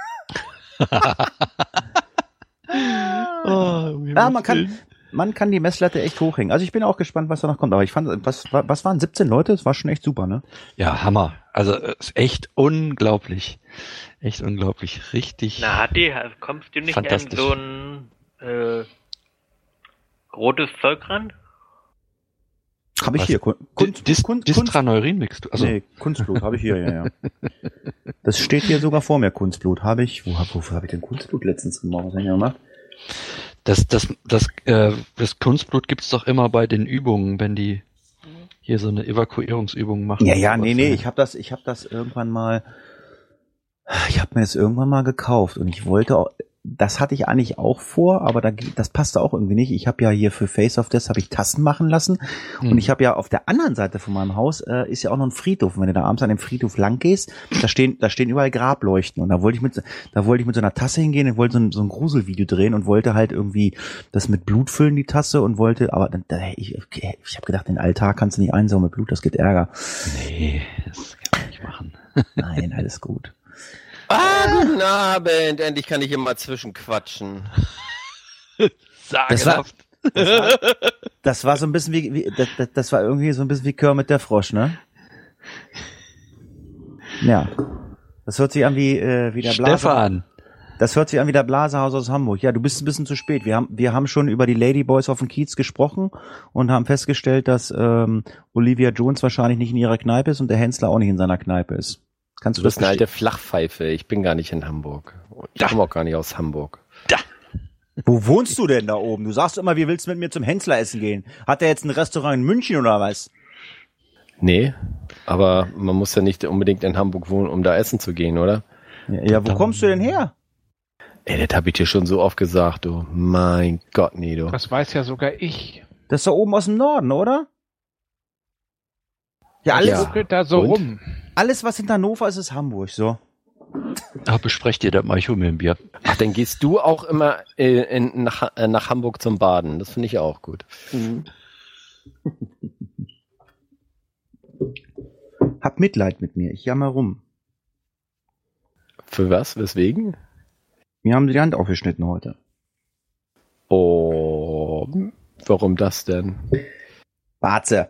Oh, Ja, man kann, man kann die Messlatte echt hochhängen. Also ich bin auch gespannt, was da noch kommt. Aber ich fand, was, was waren siebzehn Leute? Das war schon echt super, ne? Ja, Hammer. Also es ist echt unglaublich. Echt unglaublich. Richtig. Na, Hatti, also kommst du nicht an Fantastisch. so ein äh, rotes Zeug ran? Habe ich Was? hier. Kun- Kunst, Dis Kunst, Kunst, Distraneurin mixst du. Also, nee, Kunstblut habe ich hier, ja, ja. Das steht hier sogar vor mir, Kunstblut. Habe ich, wo, hab- wofür habe ich denn Kunstblut letztens gemacht? Was habe ich denn gemacht? das, das, das, äh, das Kunstblut gibt's doch immer bei den Übungen, wenn die, hier so eine Evakuierungsübung machen. Ja, ja, nee, nee, ich habe das, ich habe das irgendwann mal, ich habe mir das irgendwann mal gekauft und ich wollte auch, das hatte ich eigentlich auch vor, aber da, das passte auch irgendwie nicht. Ich habe ja hier für Face of Death habe ich Tassen machen lassen hm. und ich habe ja auf der anderen Seite von meinem Haus äh, ist ja auch noch ein Friedhof. Und wenn du da abends an dem Friedhof lang gehst, da stehen, da stehen überall Grableuchten und da wollte ich mit, da wollte ich mit so einer Tasse hingehen und wollte so ein, so ein Gruselvideo drehen und wollte halt irgendwie das mit Blut füllen, die Tasse und wollte, aber dann, da, ich, okay, ich habe gedacht, den Altar kannst du nicht einsaugen mit Blut, das gibt Ärger. Nee, das kann man nicht machen. Nein, alles gut. Ah, guten Abend. Endlich kann ich hier mal zwischenquatschen. Das war, das, war, das war so ein bisschen wie, wie das, das war irgendwie so ein bisschen wie Kermit der Frosch, ne? Ja. Das hört sich an wie, äh, wie der Blase. Stefan. Das hört sich an wie der Blasehaus aus Hamburg. Ja, du bist ein bisschen zu spät. Wir haben, wir haben schon über die Ladyboys auf dem Kiez gesprochen und haben festgestellt, dass ähm, Olivia Jones wahrscheinlich nicht in ihrer Kneipe ist und der Hensler auch nicht in seiner Kneipe ist. Kannst du, du das bist eine alte Flachpfeife. Ich bin gar nicht in Hamburg. Ich da. komme auch gar nicht aus Hamburg. Da. Wo wohnst du denn da oben? Du sagst immer, wie willst du mit mir zum Hensler essen gehen? Hat der jetzt ein Restaurant in München oder was? Nee, aber man muss ja nicht unbedingt in Hamburg wohnen, um da essen zu gehen, oder? Ja, ja wo kommst du denn her? Ey, das hab ich dir schon so oft gesagt, du. Mein Gott, Nido. Das weiß ja sogar ich. Das ist da oben aus dem Norden, oder? Ja, alles, Ja. Guckt da so Und? rum. alles was in Hannover ist, ist Hamburg, so. Ah, besprecht ihr das mal, ich hol mir ein Bier. Ach, dann gehst du auch immer äh, in, nach, äh, nach Hamburg zum Baden. Das finde ich auch gut. Mhm. Hab Mitleid mit mir, ich jammer rum. Für was? Weswegen? Mir haben sie die Hand aufgeschnitten heute. Oh, warum das denn? Barze.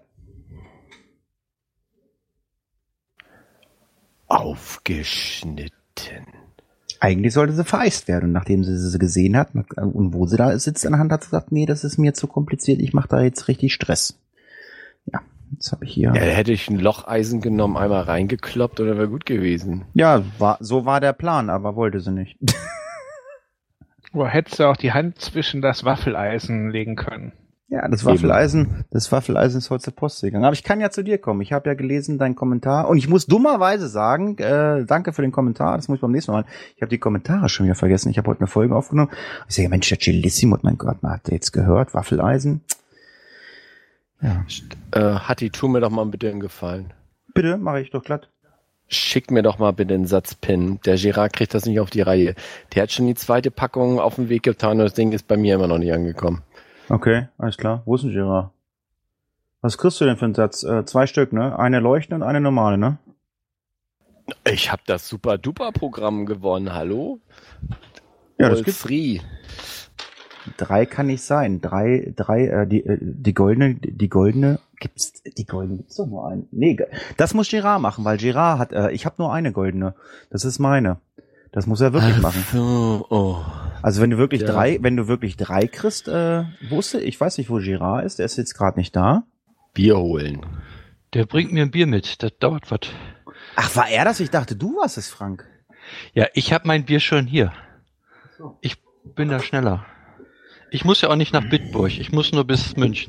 Aufgeschnitten. Eigentlich sollte sie vereist werden. Und nachdem sie sie gesehen hat und wo sie da sitzt an der Hand, hat sie gesagt, nee, das ist mir zu kompliziert, ich mache da jetzt richtig Stress. Ja, jetzt habe ich hier... Ja, hätte ich ein Locheisen genommen, einmal reingekloppt und dann wäre gut gewesen. Ja, war, so war der Plan, aber wollte sie nicht. Wo hättest du auch die Hand zwischen das Waffeleisen legen können? Ja, das Waffeleisen, das Waffeleisen ist heute zur Post gegangen. Aber ich kann ja zu dir kommen. Ich habe ja gelesen deinen Kommentar und ich muss dummerweise sagen, äh, danke für den Kommentar. Das muss ich beim nächsten Mal machen. Ich habe die Kommentare schon wieder vergessen. Ich habe heute eine Folge aufgenommen. Ich sage, Mensch, der Cellissimo, mein Gott, man hat jetzt gehört, Waffeleisen. Ja. Äh, Hatti, tu mir doch mal bitte einen Gefallen. Bitte, mache ich doch glatt. Schick mir doch mal bitte einen Satz Pin. Der Gerard kriegt das nicht auf die Reihe. Der hat schon die zweite Packung auf den Weg getan und das Ding ist bei mir immer noch nicht angekommen. Okay, alles klar. Wo ist denn Gerard? Was kriegst du denn für einen Satz? Äh, zwei Stück, ne? Eine leuchtende und eine normale, ne? Ich habe das Super-Duper-Programm gewonnen, hallo? Ja, das All gibt's. free. Drei kann nicht sein. Drei, drei, äh, die, äh, die goldene, die goldene, gibt's, die goldene gibt's doch nur eine. Nee, das muss Gerard machen, weil Gerard hat, äh, ich habe nur eine goldene. Das ist meine. Das muss er wirklich machen. So, oh. Also wenn du wirklich Ja. drei, wenn du wirklich drei kriegst, äh, wo ist der? Ich weiß nicht, wo Gerard ist. Der ist jetzt gerade nicht da. Bier holen. Der bringt mir ein Bier mit, das dauert was. Ach, war er das? Ich dachte, du warst es, Frank. Ja, ich habe mein Bier schon hier. Ich bin da schneller. Ich muss ja auch nicht nach Bitburg, ich muss nur bis München.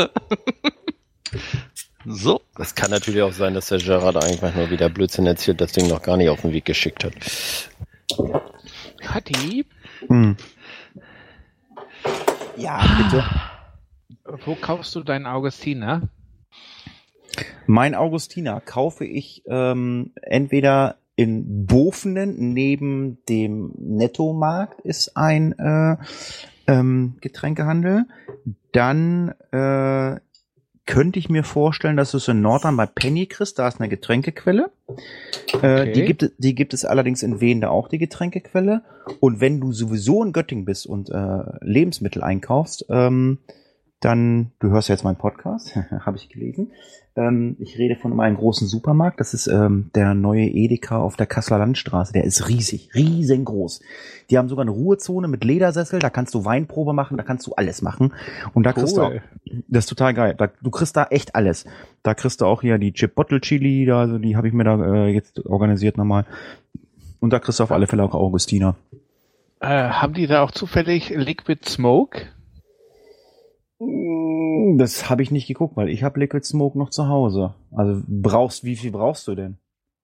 So. Das kann natürlich auch sein, dass der Gerard einfach nur wieder Blödsinn erzählt, das Ding noch gar nicht auf den Weg geschickt hat. Hatti, Hm. Ja, bitte. wo kaufst du deinen Augustiner? Mein Augustiner kaufe ich ähm, entweder in Bofenen neben dem Nettomarkt ist ein äh, ähm, Getränkehandel. Dann äh, könnte ich mir vorstellen, dass du es in Nordrhein bei Penny kriegst. Da ist eine Getränkequelle. Äh, Okay. die, gibt, es- die gibt es allerdings in Wende auch, die Getränkequelle. Und wenn du sowieso in Göttingen bist und äh, Lebensmittel einkaufst, ähm, dann, du hörst ja jetzt meinen Podcast, habe ich gelesen. Ähm, ich rede von einem großen Supermarkt. Das ist ähm, der neue Edeka auf der Kasseler Landstraße. Der ist riesig, riesengroß. Die haben sogar eine Ruhezone mit Ledersessel. Da kannst du Weinprobe machen, da kannst du alles machen. Und da kriegst du auch, Cool. das ist total geil. Da, du kriegst da echt alles. Da kriegst du auch hier die Chip Bottle Chili, da, also die habe ich mir da äh, jetzt organisiert nochmal. Und da kriegst du auf alle Fälle auch Augustiner. Äh, haben die da auch zufällig Liquid Smoke? Das habe ich nicht geguckt, weil ich habe Liquid Smoke noch zu Hause. Also brauchst, wie viel brauchst du denn?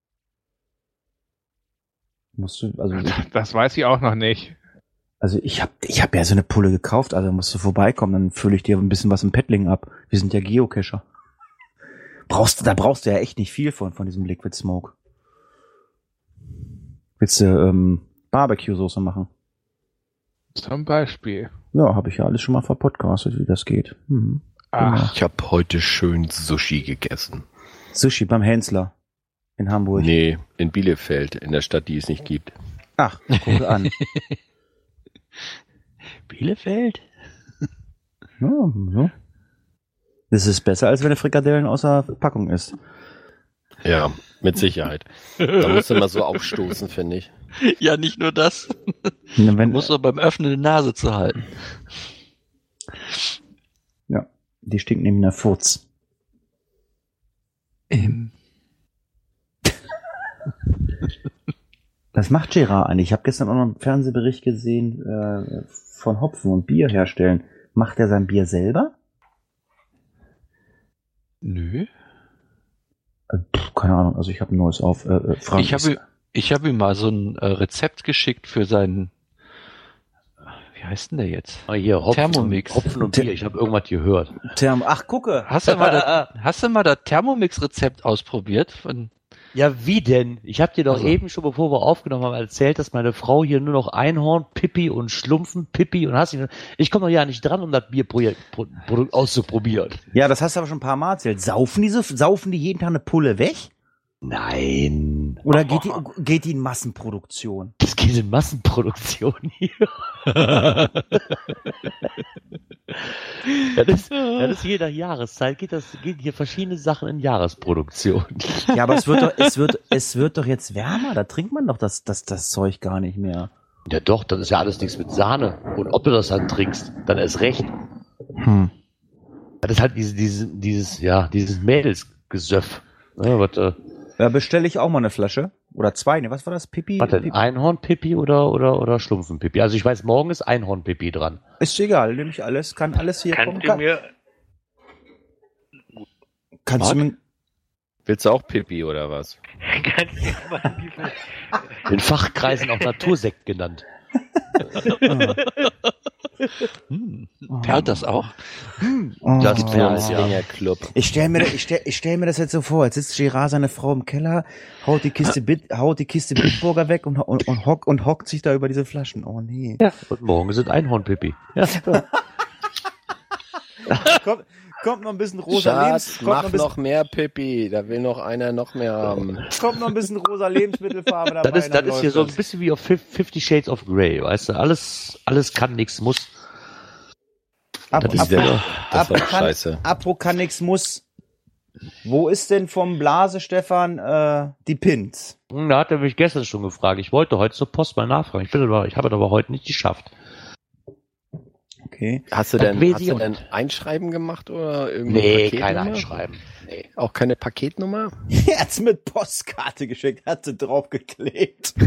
Musst du, also Das weiß ich auch noch nicht. Also ich habe ich hab ja so eine Pulle gekauft, also musst du vorbeikommen, dann fülle ich dir ein bisschen was im Paddling ab. Wir sind ja Geocacher. Brauchst du, da brauchst du ja echt nicht viel von, von diesem Liquid Smoke. Willst du ähm, Barbecue-Soße machen? Zum Beispiel. Ja, habe ich ja alles schon mal verpodcastet, wie das geht. Mhm. Ach, Ich habe heute schön Sushi gegessen. Sushi beim Hensler in Hamburg. Nee, in Bielefeld, in der Stadt, die es nicht gibt. Ach, guck an. Bielefeld? Ja, so. Das ist besser, als wenn du Frikadellen außer Packung isst. Ja, mit Sicherheit. Da musst du mal so aufstoßen, finde ich. Ja, nicht nur das. Und wenn, Du musst doch beim Öffnen die Nase zu halten. ja, die stinkt neben der Furz. Ähm. Was macht Gerard eigentlich? Ich habe gestern auch noch einen Fernsehbericht gesehen äh, von Hopfen und Bier herstellen. Macht er sein Bier selber? Nö. Äh, pff, keine Ahnung, also ich habe ein neues auf. Äh, äh, Frank Ich habe ich hab ihm mal so ein äh, Rezept geschickt für seinen, wie heißt denn der jetzt? Ah, hier, Hopfen, Thermomix. Hopfen und Bier, ich habe irgendwas gehört. Therm. Ach, gucke. Hast du mal das, hast du mal das Thermomix-Rezept ausprobiert? Von, Ja, wie denn? Ich habe dir doch Also. eben schon, bevor wir aufgenommen haben, erzählt, dass meine Frau hier nur noch Einhorn, Pippi und Schlumpfen, Pippi und hast ihn. Ich komme doch ja nicht dran, um das Bierprodukt auszuprobieren. Ja, das hast du aber schon ein paar Mal erzählt. Saufen die so, saufen die jeden Tag eine Pulle weg? Nein. Oder geht die, geht die in Massenproduktion? Das geht in Massenproduktion hier. das, ist, das ist je nach Jahreszeit, geht das, geht hier verschiedene Sachen in Jahresproduktion. Ja, aber es wird doch, es wird, es wird doch jetzt wärmer. Da trinkt man doch das, das, das Zeug gar nicht mehr. Ja doch, das ist ja alles nichts mit Sahne. Und ob du das dann trinkst, dann erst recht. Hm. Das ist halt diese, diese, dieses, ja, dieses Mädelsgesöff. Ja, was, äh, Da bestelle ich auch mal eine Flasche. Oder zwei. Ne, was war das? Pipi? was denn? Pipi? Einhornpipi oder, oder, oder Schlumpfenpipi? Also ich weiß, morgen ist Einhornpipi dran. Ist egal, nehme ich alles. Kann alles hier kommen. Kannst du Kann, mir, kannst du mir, Willst du auch Pipi oder was? kannst du mir mal die, In Fachkreisen auch Natursekt genannt. hm, perlt das auch? Oh. Das Oh. wär's, ja. Club. Ich stelle mir, ich stell, ich stell mir das jetzt so vor. Jetzt sitzt Gerard, seine Frau im Keller, haut die Kiste Bit, haut die Kiste Bitburger weg und, und, und, hock, und hockt sich da über diese Flaschen. Oh nee. Ja, und morgen sind Einhornpipi. Ja, Kommt, kommt noch ein bisschen rosa Lebens, Schatz, kommt noch mach ein bisschen, noch mehr Pipi. Da will noch einer noch mehr haben. kommt noch ein bisschen rosa Lebensmittelfarbe dabei. das ist, das dann ist hier läuft so ein das. bisschen wie auf Fifty Shades of Grey, weißt du? Alles, alles kann, nichts muss. Ab, das ist ab, der- Das war ab, kann, scheiße. Apro kann nix muss. Wo ist denn vom Blase Stefan äh, die Pins? Hm, Da hat er mich gestern schon gefragt. Ich wollte heute zur Post mal nachfragen. Ich, bin aber, ich habe es aber heute nicht geschafft. Okay. Hast du Das denn, weiß hast ich du auch denn nicht. Einschreiben gemacht oder irgendwie? Nee, kein Einschreiben. Nee. Auch keine Paketnummer? Er hat's mit Postkarte geschickt, hat sie draufgeklebt.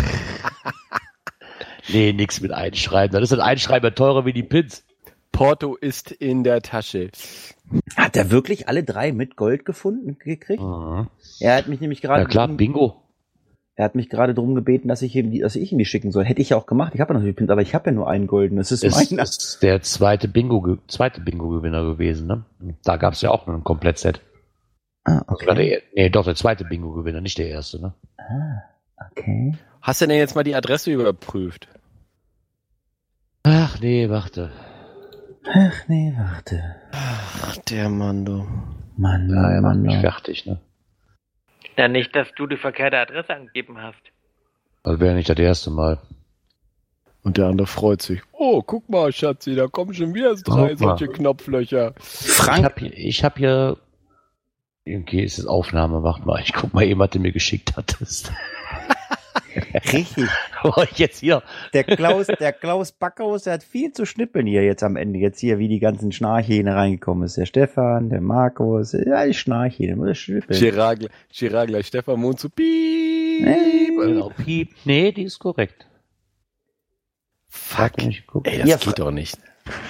Nee, nix mit Einschreiben. Das ist ein Einschreiben teurer wie die Pins. Porto ist in der Tasche. Hat er wirklich alle drei mit Gold gefunden gekriegt? Mhm. Er hat mich nämlich gerade Ja klar, drum- Bingo. er hat mich gerade darum gebeten, dass ich ihm die, dass ich ihm die schicken soll. Hätte ich ja auch gemacht. Ich habe ja natürlich Pins, aber ich habe ja nur einen golden. Das ist Das meiner. ist der zweite Bingo, zweite Bingo-Gewinner gewesen, ne? Da gab's ja auch ein Komplettset. Ah, Das war okay. der, nee, doch, der zweite Bingo-Gewinner, nicht der erste, ne? okay. Hast du denn jetzt mal die Adresse überprüft? Ach nee, warte. Ach nee, warte. Ach, der Mann, du. Mann, Ja, er Mann, macht Mann. mich Mann. fertig, ne? ja, nicht, dass du die verkehrte Adresse angegeben hast. Also wäre nicht das erste Mal. Und der andere freut sich. Oh, guck mal, Schatzi, da kommen schon wieder drei Guck mal. solche Knopflöcher. Ich Frank, hab hier, ich hab hier, okay, ist das Aufnahme, warte mal, ich guck mal eben, was du mir geschickt hattest. richtig. Oh, jetzt hier. Der Klaus, der Klaus Backhaus, der hat viel zu schnippeln hier jetzt am Ende. Jetzt hier, wie die ganzen Schnarchhähne reingekommen ist. Der Stefan, der Markus, ja, die Schnarchhähne, muss schnippeln. Girard, Girard gleich Stefan Mond zu piep. Genau, Piep. Nee, die ist korrekt. Fuck. Hab ich geguckt. Ey, das Ja, geht doch nicht.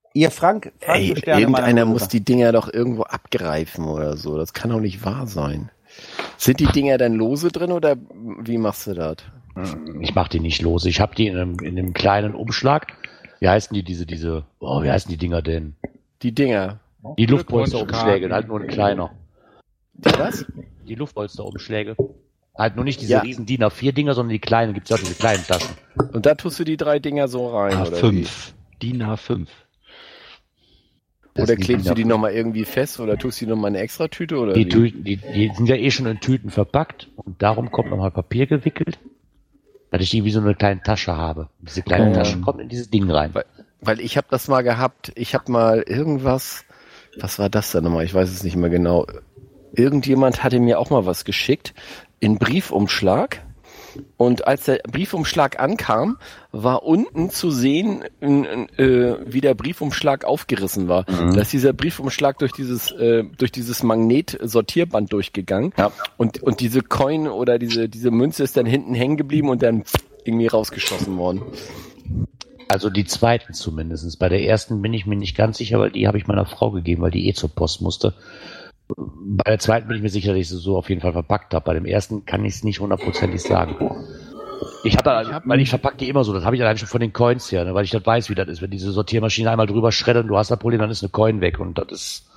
Ihr Frank, Frank Ey, Sterne irgendeiner mal muss die Dinger doch irgendwo abgreifen oder so. Das kann doch nicht wahr sein. Sind die Dinger denn lose drin oder wie machst du das? Ich mach die nicht los. Ich habe die in einem, in einem kleinen Umschlag. Wie heißen die, diese, diese, oh, wie heißen die Dinger denn? Die Dinger. Die Luftpolsterumschläge, halt nur ein kleiner. Die was? Die Luftpolsterumschläge. Halt nur nicht diese Ja. riesen D I N A vier Dinger, sondern die kleinen. Gibt's ja auch diese kleinen Taschen. Und da tust du die drei Dinger so rein, A oder wie? fünf. D I N A fünf. Das Oder sind klebst du die D I N A nochmal irgendwie fest oder tust du die nochmal in eine Extratüte oder Die, wie? Tüten, die, die sind ja eh schon in Tüten verpackt und darum kommt nochmal Papier gewickelt, dass ich die wie so eine kleine Tasche habe. Und diese kleine Oh. Tasche kommt in dieses Ding rein. Weil, weil ich habe das mal gehabt, ich habe mal irgendwas, was war das denn nochmal, ich weiß es nicht mehr genau. Irgendjemand hatte mir auch mal was geschickt in Briefumschlag. Und als der Briefumschlag ankam, war unten zu sehen, in, in, äh, wie der Briefumschlag aufgerissen war. Mhm. Da ist dieser Briefumschlag durch dieses äh, durch dieses Magnet-Sortierband durchgegangen. Ja. Und und diese Coin oder diese diese Münze ist dann hinten hängen geblieben und dann irgendwie rausgeschossen worden. Also die zweiten zumindest. Bei der ersten bin ich mir nicht ganz sicher, weil die habe ich meiner Frau gegeben, weil die eh zur Post musste. Bei der zweiten bin ich mir sicher, dass ich sie so auf jeden Fall verpackt habe. Bei dem ersten kann ich es nicht hundertprozentig sagen. Ich habe da, Ich hab- weil ich verpacke die immer so, das habe ich allein schon von den Coins her, ne, weil ich das weiß, wie das ist. Wenn diese Sortiermaschine einmal drüber schreddert und du hast das Problem, dann ist eine Coin weg und das ist...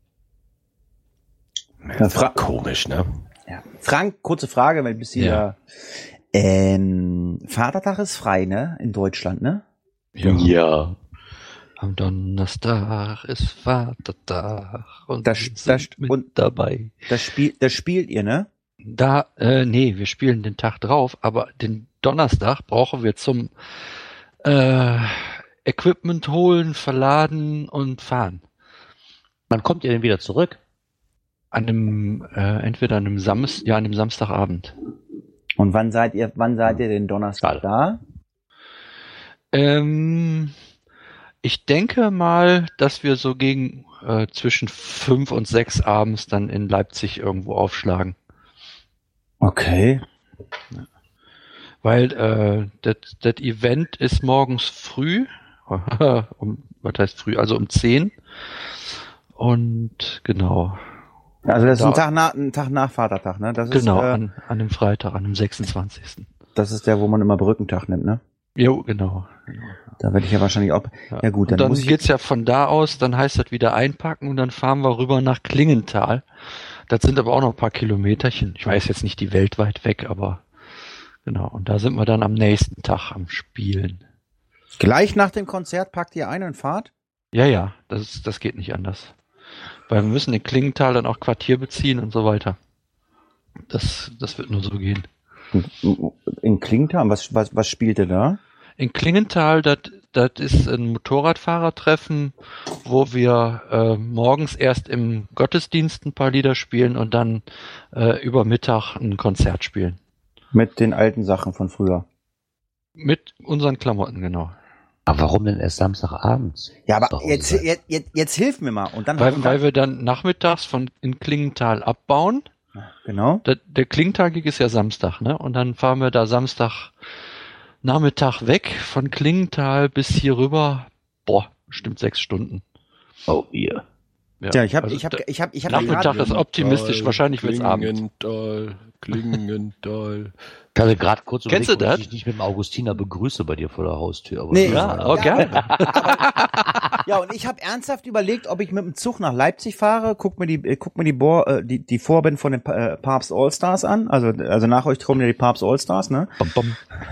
Ja, Fra Komisch, ne? ja. Frank, kurze Frage, weil bis hier. Ja. Ähm, Vatertag ist frei, ne? In Deutschland, ne? Ja. Am Donnerstag ist Vatertag und Das- wir das- sind mit und- dabei. Das Spiel, das spielt ihr, ne? Da, äh, nee, wir spielen den Tag drauf, aber den Donnerstag brauchen wir zum äh, Equipment holen, verladen und fahren. Wann kommt ihr denn wieder zurück? An einem, äh, entweder an einem Samstag, ja, an einem Samstagabend. Und wann seid ihr, wann seid ihr den Donnerstag da? Ähm, ich denke mal, dass wir so gegen äh, zwischen fünf und sechs abends dann in Leipzig irgendwo aufschlagen. Okay. Weil äh, das das Event ist morgens früh, um, was heißt früh, also um zehn. Und genau, Also das ist ein Da- Tag nach, ein Tag nach Vatertag, ne? Das genau, ist, äh, an, an dem Freitag, an dem sechsundzwanzigsten das ist der, wo man immer Brückentag nimmt, ne? Jo, genau. Da werde ich ja wahrscheinlich auch. Ja gut, dann, und dann muss ich. geht's ja von da aus, dann heißt das wieder einpacken und dann fahren wir rüber nach Klingenthal. Das sind aber auch noch ein paar Kilometerchen. Ich weiß jetzt nicht die Welt weit weg, aber genau. Und da sind wir dann am nächsten Tag am Spielen. Gleich nach dem Konzert packt ihr ein und fahrt? Ja, ja, das, das geht nicht anders. Weil wir müssen in Klingenthal dann auch Quartier beziehen und so weiter. Das, das wird nur so gehen. In Klingenthal? Was, was, was spielt ihr da? In Klingenthal, das das ist ein Motorradfahrertreffen, wo wir äh, morgens erst im Gottesdienst ein paar Lieder spielen und dann äh, über Mittag ein Konzert spielen. Mit den alten Sachen von früher. Mit unseren Klamotten, genau. Aber warum denn erst Samstagabends? Ja, aber Doch, jetzt, oder? jetzt, jetzt, jetzt hilf mir mal. Und dann, Weil, und weil dann wir dann nachmittags von in Klingenthal abbauen. genau. Der, der Klingenthal-Gig ist ja Samstag, ne? Und dann fahren wir da Samstag Nachmittag weg von Klingenthal bis hier rüber. Boah, bestimmt sechs Stunden. Oh, ihr. Ja, ich habe, also ich habe, der ich habe, ich habe Nachmittag ist optimistisch, wahrscheinlich wird's Abend. Klingenthal, Klingenthal. Ich hatte gerade kurz Kennst du überlegt, ob das? ich dich nicht mit dem Augustiner begrüße bei dir vor der Haustür. Aber Nee, Ja, oh, Ja. gerne. Ja, und ich habe ernsthaft überlegt, ob ich mit dem Zug nach Leipzig fahre. Guck mir die, äh, guck mir die, Bo äh, die, die Vorband von den Pa- äh, Papst Allstars an. Also, also nach euch kommen ja die Papst Allstars, ne? Bom, bom.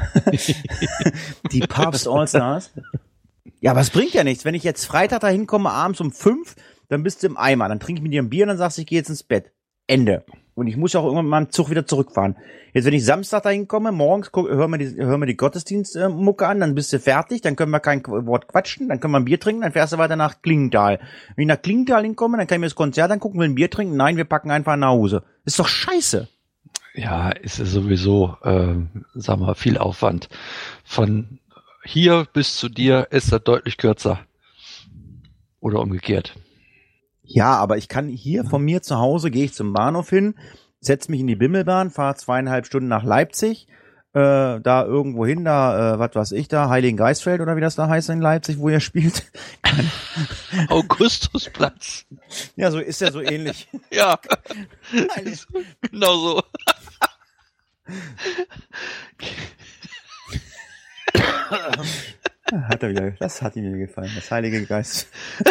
Die Papst Allstars. Ja, aber es bringt ja nichts. Wenn ich jetzt Freitag da hinkomme, abends um fünf, dann bist du im Eimer. Dann trinke ich mit dir ein Bier und dann sagst du, ich gehe jetzt ins Bett. Ende. Und ich muss ja auch irgendwann mit meinem Zug wieder zurückfahren. Jetzt, wenn ich Samstag da hinkomme, morgens guck, hör mir die, hör mir die Gottesdienstmucke an, dann bist du fertig, dann können wir kein Wort quatschen, dann können wir ein Bier trinken, dann fährst du weiter nach Klingenthal. Wenn ich nach Klingenthal hinkomme, dann kann ich mir das Konzert angucken, will ein Bier trinken. Nein, wir packen einfach nach Hause. Ist doch scheiße. Ja, ist es sowieso, ähm, sag mal, viel Aufwand. Von hier bis zu dir ist das deutlich kürzer. Oder umgekehrt. Ja, aber ich kann hier von mir zu Hause, gehe ich zum Bahnhof hin, setz mich in die Bimmelbahn, fahre zweieinhalb Stunden nach Leipzig, äh, da irgendwo hin, da, äh, was weiß ich da, Heiligen Geistfeld oder wie das da heißt in Leipzig, wo ihr spielt. Augustusplatz. Ja, so ist ja so ähnlich. Ja, genau so. Hat er wieder, das hat ihm gefallen, das Heilige Geist.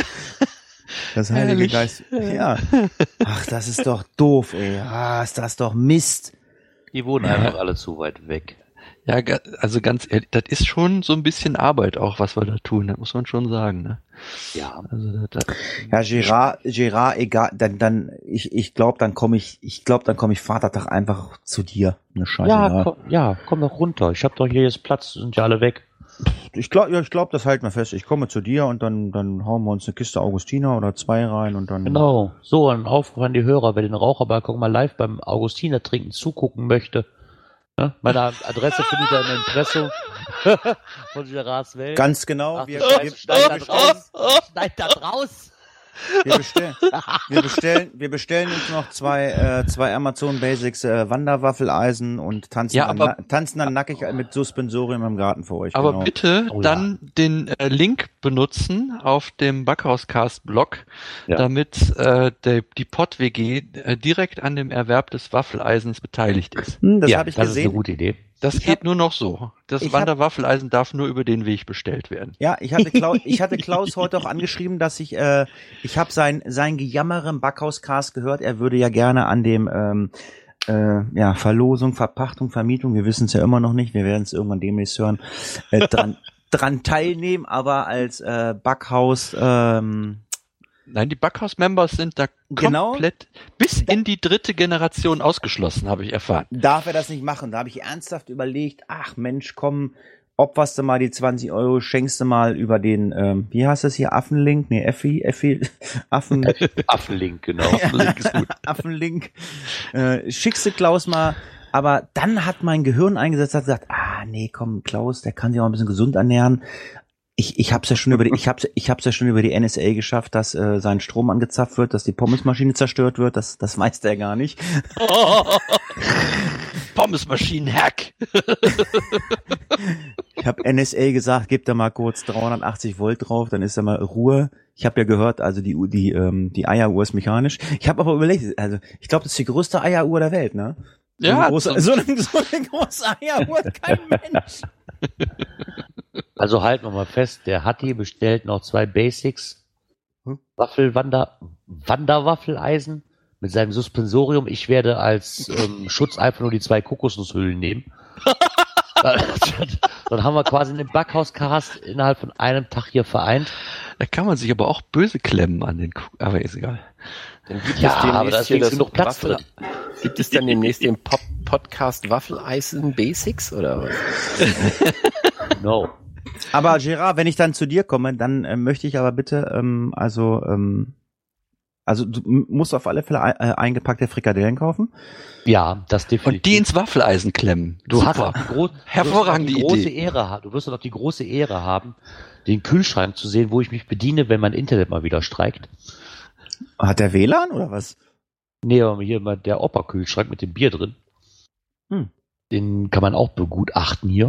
Das Heilige Herrlich. Geist. Ja. Ach, das ist doch doof, ey. Ah, ist das doch Mist. Die wohnen einfach alle zu weit weg. Ja, ga- also ganz ehrlich, das ist schon so ein bisschen Arbeit auch, was wir da tun, das muss man schon sagen, ne? Ja. Also das, das, Ja, Gerard, Gerard, egal, dann, dann, ich, ich glaube, dann komme ich, ich glaube, dann komme ich Vatertag einfach zu dir. Eine Scheiße. Ja, komm, ja, komm doch runter. Ich hab doch hier jetzt Platz, sind ja alle weg. Ich glaube, ja, ich glaube, das halten wir fest. Ich komme zu dir und dann, dann hauen wir uns eine Kiste Augustiner oder zwei rein und dann. Genau. So, ein Aufruf an die Hörer, wer den Raucherbalkon mal live beim Augustiner trinken zugucken möchte. Ne? Meine Adresse findet ihr im Impressum von Gerards Welt. Ganz genau. Ach, Wir, du wir, schneid wir, das raus. Schneid das raus. wir, bestellen, wir bestellen, wir bestellen uns noch zwei, äh, zwei Amazon Basics äh, Wanderwaffeleisen und tanzen, Ja, dann, aber- na- tanzen dann nackig mit Suspensorium im Garten für euch. aber genau. bitte Oh ja. dann den äh, Link benutzen auf dem Backhauscast-Blog, Ja. damit äh, der, die Pott-W G äh, direkt an dem Erwerb des Waffeleisens beteiligt ist. Hm, das ja, habe ich das ist gesehen. eine gute Idee. Das Ich geht hab- nur noch so. Das ich hab- Wanderwaffeleisen darf nur über den Weg bestellt werden. Ja, ich hatte Klaus, ich hatte Klaus heute auch angeschrieben, dass ich, äh, ich habe sein sein Gejammer im Backhauscast gehört. Er würde ja gerne an dem ähm, äh, ja Verlosung, Verpachtung, Vermietung, wir wissen es ja immer noch nicht, wir werden es irgendwann demnächst hören, äh, dran dran teilnehmen, aber als äh, Backhaus ähm, Nein, die Backhaus-Members sind da Genau. komplett bis in die dritte Generation ausgeschlossen, habe ich erfahren. darf er das nicht machen. Da habe ich ernsthaft überlegt, ach Mensch, komm, opferst du mal die zwanzig Euro, schenkst du mal über den, ähm, wie heißt das hier, Affenlink? Nee, Effi, Effi, Affen, Affenlink, genau. Affenlink ist gut. Affenlink. Äh, schickst du Klaus mal, aber dann hat mein Gehirn eingesetzt, hat gesagt, ah, nee, komm, Klaus, der kann sich auch ein bisschen gesund ernähren. Ich, ich hab's ja schon über die, ich hab's, ich hab's ja schon über die N S A geschafft, dass äh, sein Strom angezapft wird, dass die Pommesmaschine zerstört wird, das, das weiß der gar nicht. Pommesmaschinen-Hack. Ich habe N S A gesagt, gib da mal kurz dreihundertachtzig Volt drauf, dann ist da mal Ruhe. Ich habe ja gehört, also die Uhr- die ähm, die Eieruhr ist mechanisch. Ich habe aber überlegt, also ich glaube, das ist die größte Eieruhr der Welt, ne? So Ja, eine große, zum- so eine, so eine große Eieruhr hat kein Mensch. Also halten wir mal fest, der Hatti bestellt noch zwei Basics. Hm? Waffelwander, Wanderwaffeleisen mit seinem Suspensorium. Ich werde als ähm, Schutz einfach nur die zwei Kokosnusshüllen nehmen. dann, dann haben wir quasi einen Backhauscast innerhalb von einem Tag hier vereint. Da kann man sich aber auch böse klemmen an den Kuh, aber ist egal. Dann gibt Ja, es demnächst aber da ist hier wenigstens das genug Platz Waffel- drin. Gibt es dann demnächst den Pop Podcast Waffeleisen Basics oder was? No. Aber Gerard, wenn ich dann zu dir komme, dann äh, möchte ich aber bitte, ähm, also, ähm, also du m- musst auf alle Fälle ein, äh, eingepackte Frikadellen kaufen. Ja, das definitiv. Und die ins Waffeleisen klemmen. Du Super. hast auch die, gro Hervorragende du wirst auch die große Idee. Ehre haben. Du wirst auch die große Ehre haben, den Kühlschrank zu sehen, wo ich mich bediene, wenn mein Internet mal wieder streikt. Hat der W L A N oder was? Nee, aber hier mal der Opa-Kühlschrank mit dem Bier drin. Hm. Den kann man auch begutachten hier.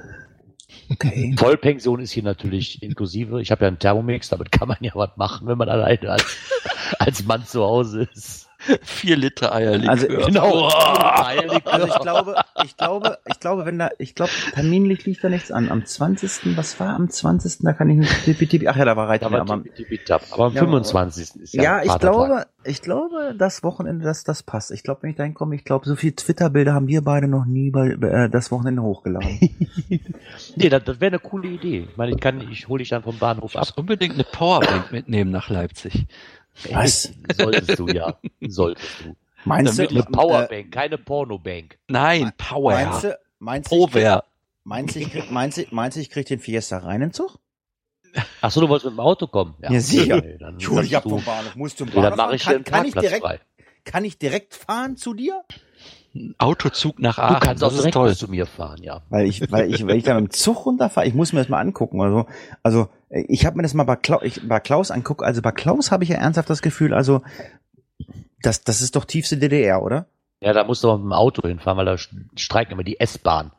Okay. Vollpension ist hier natürlich inklusive. Ich habe ja einen Thermomix, damit kann man ja was machen, wenn man alleine als, als Mann zu Hause ist. Vier Liter Eierlikör. Also, Genau. Also ich glaube, ich glaube, ich glaube, wenn da, ich glaube, terminlich liegt da nichts an. Am zwanzigsten, was war am zwanzigsten? Da kann ich nicht, tipi, tipi, ach ja, da war Reiter. Aber, Aber, aber am Ja, fünfundzwanzigsten ist ja ja, ich Vatertag. glaube, ich glaube, das Wochenende, das, das passt. Ich glaube, wenn ich da hinkomme, ich glaube, so viele Twitter-Bilder haben wir beide noch nie bei, äh, das Wochenende hochgeladen. Nee, das, das wäre eine coole Idee. Ich meine, ich kann, ich hole dich dann vom Bahnhof Du ab. musst unbedingt eine Powerbank mitnehmen nach Leipzig. Was? Solltest du, ja. Solltest du. Meinst du, Eine äh, Powerbank, keine Pornobank. Nein, Power. meinst du, meinst du, ich krieg, Power. meinst du, ich krieg, meinst du, meinst du, ich krieg den Fiesta rein in Zug? Ach so, du wolltest mit dem Auto kommen? Ja, sicher. Nee, dann Ich hol dich ab kannst vom du, Bahnhof. Musst du nee, dann Bahnhof mache ich fahren? dir einen kann, kann ich Parkplatz direkt, frei. kann ich direkt fahren zu dir? Autozug nach Du Aachen. kannst auch Das ist direkt toll. bis zu mir fahren, ja. Weil ich, weil ich, wenn ich da mit dem Zug runterfahre, ich muss mir das mal angucken. Also, also ich habe mir das mal bei Klaus, ich, bei Klaus anguckt. Also bei Klaus habe ich ja ernsthaft das Gefühl, also das, das ist doch tiefste D D R, oder? Ja, da musst du auch mit dem Auto hinfahren, weil da streiken immer die S-Bahn.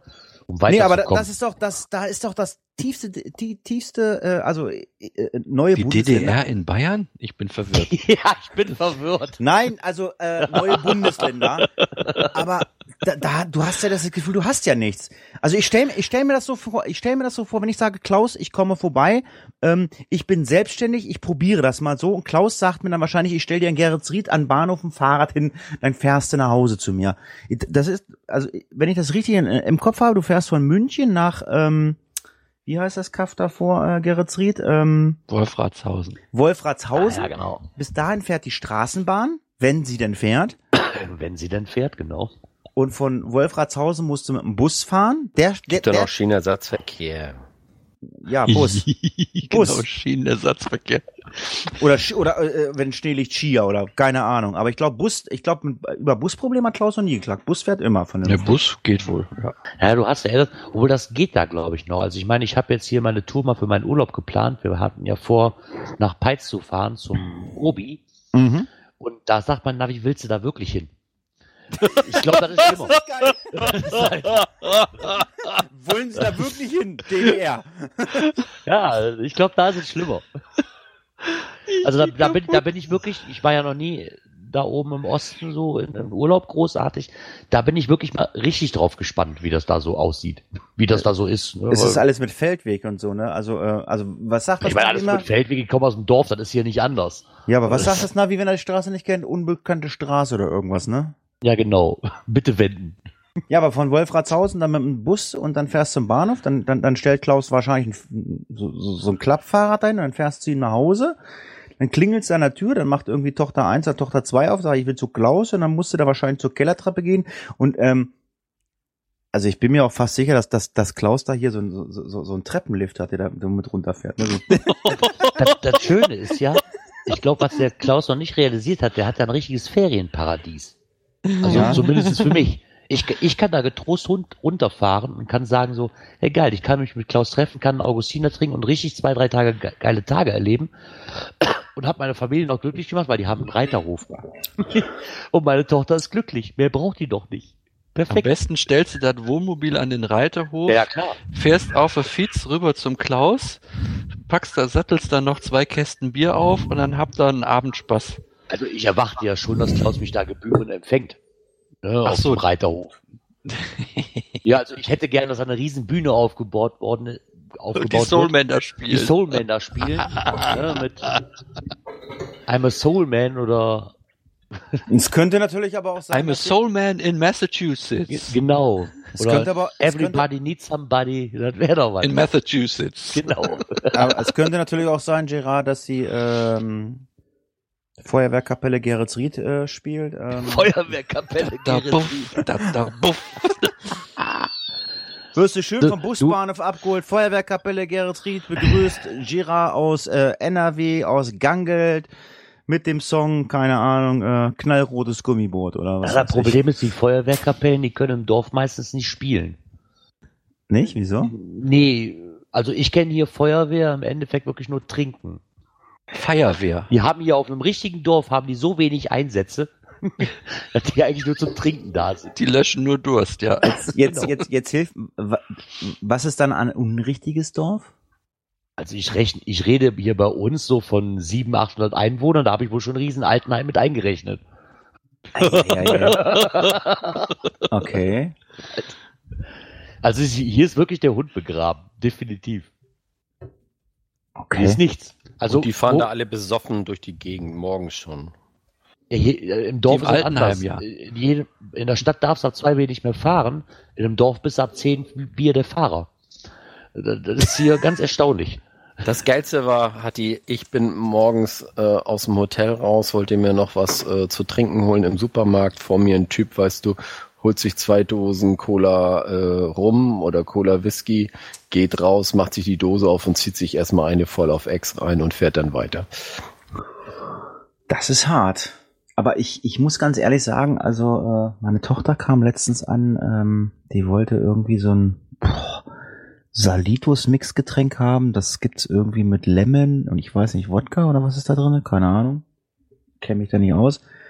um Nee, aber da, weiterzukommen. das ist doch, das, da ist doch das tiefste, die tiefste, äh, also äh, äh, neue Die D Bundesländer. D R in Bayern? Ich bin verwirrt. Ja, ich bin verwirrt. Nein, also äh, neue Bundesländer. Aber da, da, du hast ja das Gefühl, du hast ja nichts. Also ich stell, ich stell mir das so vor, ich stell mir das so vor, wenn ich sage, Klaus, ich komme vorbei, ähm, ich bin selbstständig, ich probiere das mal so und Klaus sagt mir dann wahrscheinlich, ich stell dir in Geretsried an Bahnhof ein Fahrrad hin, dann fährst du nach Hause zu mir. Das ist, also wenn ich das richtig in, im Kopf habe, du fährst von München nach, ähm, wie heißt das Kaff da vor äh, Geretsried? Ähm, Wolfratshausen. Wolfratshausen. Ja, genau. Bis dahin fährt die Straßenbahn, wenn sie denn fährt. Wenn sie denn fährt, genau. Und von Wolfratshausen musst du mit dem Bus fahren. Der, der, Gibt dann der auch Schienenersatzverkehr. ja, Bus. Genau, Bus. Schienenersatzverkehr. Oder Sch- oder äh, wenn Schneelicht Skier oder keine Ahnung. Aber ich glaube Bus, ich glaube über Busprobleme hat Klaus noch nie geklagt. Bus fährt immer von Der dem. Bus geht wohl, ja. Ja, du hast ja, obwohl das geht da, glaube ich, noch. Also ich meine, ich habe jetzt hier meine Tour mal für meinen Urlaub geplant. Wir hatten ja vor, nach Peitz zu fahren zum Obi. Mhm. Und da sagt man, na, wie willst du da wirklich hin? Ich glaube, das ist schlimmer. Das ist halt, Wollen Sie da wirklich hin? D D R. ja, ich glaube, da ist es schlimmer. Also da, da, bin, da bin ich wirklich, ich war ja noch nie da oben im Osten so in, im Urlaub großartig. Da bin ich wirklich mal richtig drauf gespannt, wie das da so aussieht, wie das da so ist. Ne? Es ist Weil- alles mit Feldweg und so, ne? Also, äh, also was sagt das ich meine, Navi alles immer? mit Feldweg, ich komme aus dem Dorf, das ist hier nicht anders. Ja, aber was sagt das Navi, wenn er die Straße nicht kennt? Unbekannte Straße oder irgendwas, ne? Ja, genau. Bitte wenden. Ja, aber von Wolfratshausen dann mit dem Bus und dann fährst du zum Bahnhof, dann, dann, dann stellt Klaus wahrscheinlich ein, so, so, so ein Klappfahrrad ein und dann fährst du ihn nach Hause. Dann klingelt's an der Tür, dann macht irgendwie Tochter eins oder Tochter zwei auf, sag ich will zu Klaus und dann musst du da wahrscheinlich zur Kellertreppe gehen und ähm, also ich bin mir auch fast sicher, dass, dass, dass Klaus da hier so, ein- so, so, so einen Treppenlift hat, der da der mit runterfährt. Ne? So. Das, das Schöne ist ja, ich glaube, was der Klaus noch nicht realisiert hat, der hat ja ein richtiges Ferienparadies. Also Ja. zumindest für mich. Ich, ich kann da getrost run- runterfahren und kann sagen so, hey geil, ich kann mich mit Klaus treffen, kann einen Augustiner trinken und richtig zwei, drei Tage ge- geile Tage erleben und habe meine Familie noch glücklich gemacht, weil die haben einen Reiterhof. Und meine Tochter ist glücklich. Mehr braucht die doch nicht. Am Perfekt. besten stellst du das Wohnmobil an den Reiterhof, Ja, klar. fährst auf der Fietz rüber zum Klaus, packst da, sattelst dann noch zwei Kästen Bier auf und dann habt ihr einen Abendspaß. Also ich erwarte ja schon, dass Klaus mich da gebührend empfängt. Ne, Ach auf so. dem Reiterhof. Ja, also ich hätte gerne, dass eine riesen Bühne aufgebaut worden aufgebaut Die wird. Soulman da Die spielen. Soulman da spielen. Ne, mit I'm a Soulman oder Es könnte natürlich aber auch sein, I'm a dass- Soulman in Ge- Massachusetts. genau. Es Oder könnte aber- es Everybody needs somebody. Das wäre doch was. In Massachusetts. Genau. aber es könnte natürlich auch sein, Gerard, dass sie ähm, Feuerwehrkapelle Geretsried äh, spielt. Ähm, Feuerwehrkapelle. Da Geretsried. buff, da, da buff. Wirst du schön Du- vom Busbahnhof abgeholt, Feuerwehrkapelle Geretsried begrüßt, Gerard aus äh, N R W, aus Gangelt, mit dem Song, keine Ahnung, äh, knallrotes Gummiboot oder was. Das weiß ich. Problem ist, die Feuerwehrkapellen, die können im Dorf meistens nicht spielen. Nicht? Wieso? Nee, also ich kenne hier Feuerwehr im Endeffekt wirklich nur trinken. Feuerwehr. Die haben hier auf einem richtigen Dorf haben die so wenig Einsätze, dass die eigentlich nur zum Trinken da sind. Die löschen nur Durst, ja. Jetzt, Genau. jetzt, jetzt hilft, wa- was ist dann ein unrichtiges Dorf? Also ich rechne, ich rede hier bei uns so von siebenhundert, achthundert Einwohnern, da habe ich wohl schon ein riesen Altenheim mit eingerechnet. Ja, ja. Okay. Also es- hier ist wirklich der Hund begraben, definitiv. Hier Okay. ist nichts. Also Und die fahren wo- da alle besoffen durch die Gegend, morgens schon. Ja, hier, äh, im Dorf Die ist im es anders. Altenheim, ja. In, jedem, in der Stadt darfst du ab zwei wenig mehr fahren. In einem Dorf bis ab zehn Bier der Fahrer. Das das ist hier ganz erstaunlich. Das Geilste war, Hatti, ich bin morgens äh, aus dem Hotel raus, wollte mir noch was äh, zu trinken holen im Supermarkt. Vor mir ein Typ, weißt du, holt sich zwei Dosen Cola äh, Rum oder Cola Whisky, geht raus, macht sich die Dose auf und zieht sich erstmal eine voll auf Ex rein und fährt dann weiter. Das ist hart. Aber ich, ich muss ganz ehrlich sagen, also äh, meine Tochter kam letztens an, ähm, die wollte irgendwie so ein boah, Salitos-Mixgetränk haben. Das gibt's irgendwie mit Lemon und ich weiß nicht, Wodka oder was ist da drin? Keine Ahnung. Kenne mich da nicht aus.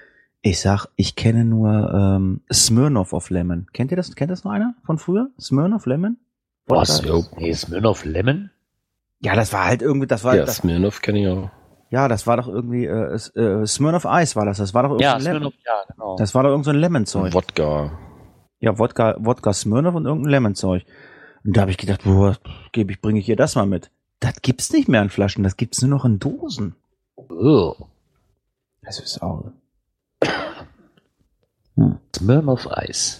Ich sag, ich kenne nur ähm, Smirnoff of Lemon. Kennt ihr das? Kennt das noch einer von früher? Smirnoff Lemon? Was? Jo. Nee, Smirnoff Lemon? Ja, das war halt irgendwie, das war Ja, das, Smirnoff kenne ich auch. ja, das war doch irgendwie äh, äh, Smirnoff Ice war das. Das war doch irgendwie Ja, ein Lemon. Smirnoff, ja, genau. Das war doch irgend so ein Lemon-Zeug. Wodka. Ja, Wodka, Wodka Smirnoff und irgendein Lemon-Zeug. Und da habe ich gedacht, boah, gebe ich, bringe ich ihr das mal mit. Das gibt's nicht mehr in Flaschen, das gibt's nur noch in Dosen. Oh. Das ist auch. Hm. Smirnoff Eis.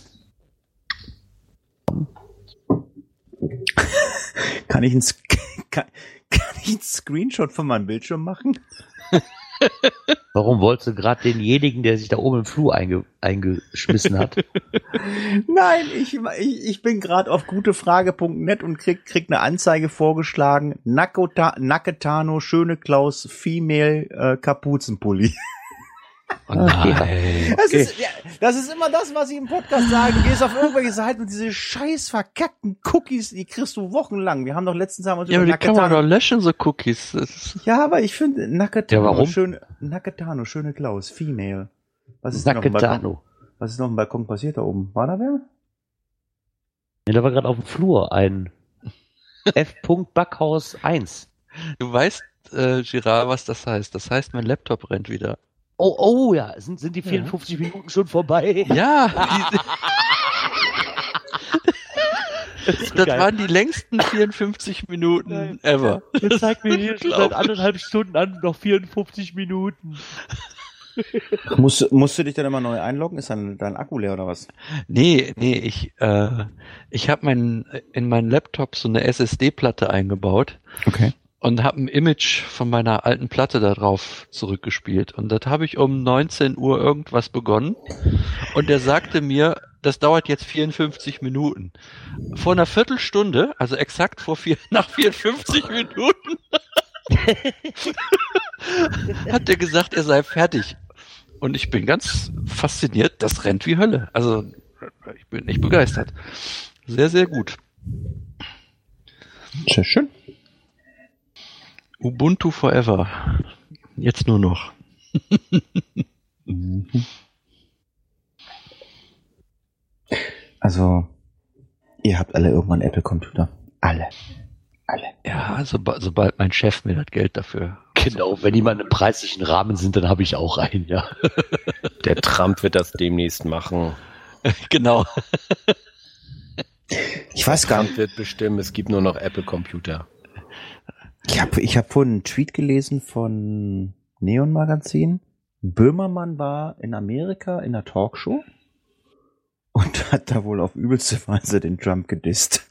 Kann ich ein Sk- kann, kann ich einen Screenshot von meinem Bildschirm machen? Warum wolltest du gerade denjenigen, der sich da oben im Flur einge eingeschmissen hat? Nein, ich, ich, ich bin gerade auf gutefrage punkt net und krieg, krieg eine Anzeige vorgeschlagen. Nakota, Naketano, Schöne Klaus, Female äh, Kapuzenpulli. Oh nein. Das, ist, ja, das ist immer das, was ich im Podcast sage. Du gehst auf irgendwelche Seiten und diese scheiß verkackten Cookies, die kriegst du wochenlang. Wir haben doch letztens haben wir uns Ja, aber über die kann man Naketano. doch löschen, so Cookies. Das ist- Ja, aber ich finde Naketano, Ja, warum? schöne, Naketano, Schöne Klaus, Female. Was ist denn auf dem Balkon? Naketano. Was ist noch im Balkon passiert da oben? War da wer? Ja, da war gerade auf dem Flur ein F. Backhaus eins. Du weißt, äh, Girard, was das heißt. Das heißt, mein Laptop rennt wieder. Oh, oh, ja, sind, sind die vierundfünfzig Minuten schon vorbei? Ja, die, das geil. waren die längsten vierundfünfzig Minuten Nein. ever. Jetzt zeigt mir hier schon seit Unglaublich. anderthalb Stunden an, noch vierundfünfzig Minuten. Musst, musst du dich dann immer neu einloggen? Ist dein, dein Akku leer oder was? Nee, nee, ich, äh, ich habe mein, in meinen Laptop so eine S S D-Platte eingebaut Okay. und habe ein Image von meiner alten Platte da drauf zurückgespielt. Und das habe ich um neunzehn Uhr irgendwas begonnen. Und der sagte mir, das dauert jetzt vierundfünfzig Minuten. Vor einer Viertelstunde, also exakt vor vier, nach vierundfünfzig Minuten, hat er gesagt, er sei fertig. Und ich bin ganz fasziniert, das rennt wie Hölle. Also ich bin echt begeistert. Sehr, sehr gut. Sehr schön. Ubuntu forever. Jetzt nur noch. Also, ihr habt alle irgendwann Apple-Computer. Alle. Alle. Ja, soba sobald mein Chef mir das Geld dafür. Genau, wenn die mal in einem preislichen Rahmen sind, dann habe ich auch einen, ja. Der Trump wird das demnächst machen. Genau. Ich weiß gar nicht. Trump wird bestimmen, es gibt nur noch Apple-Computer. Ich habe ich hab vorhin einen Tweet gelesen von Neon Magazin. Böhmermann war in Amerika in einer Talkshow und hat da wohl auf übelste Weise den Trump gedisst.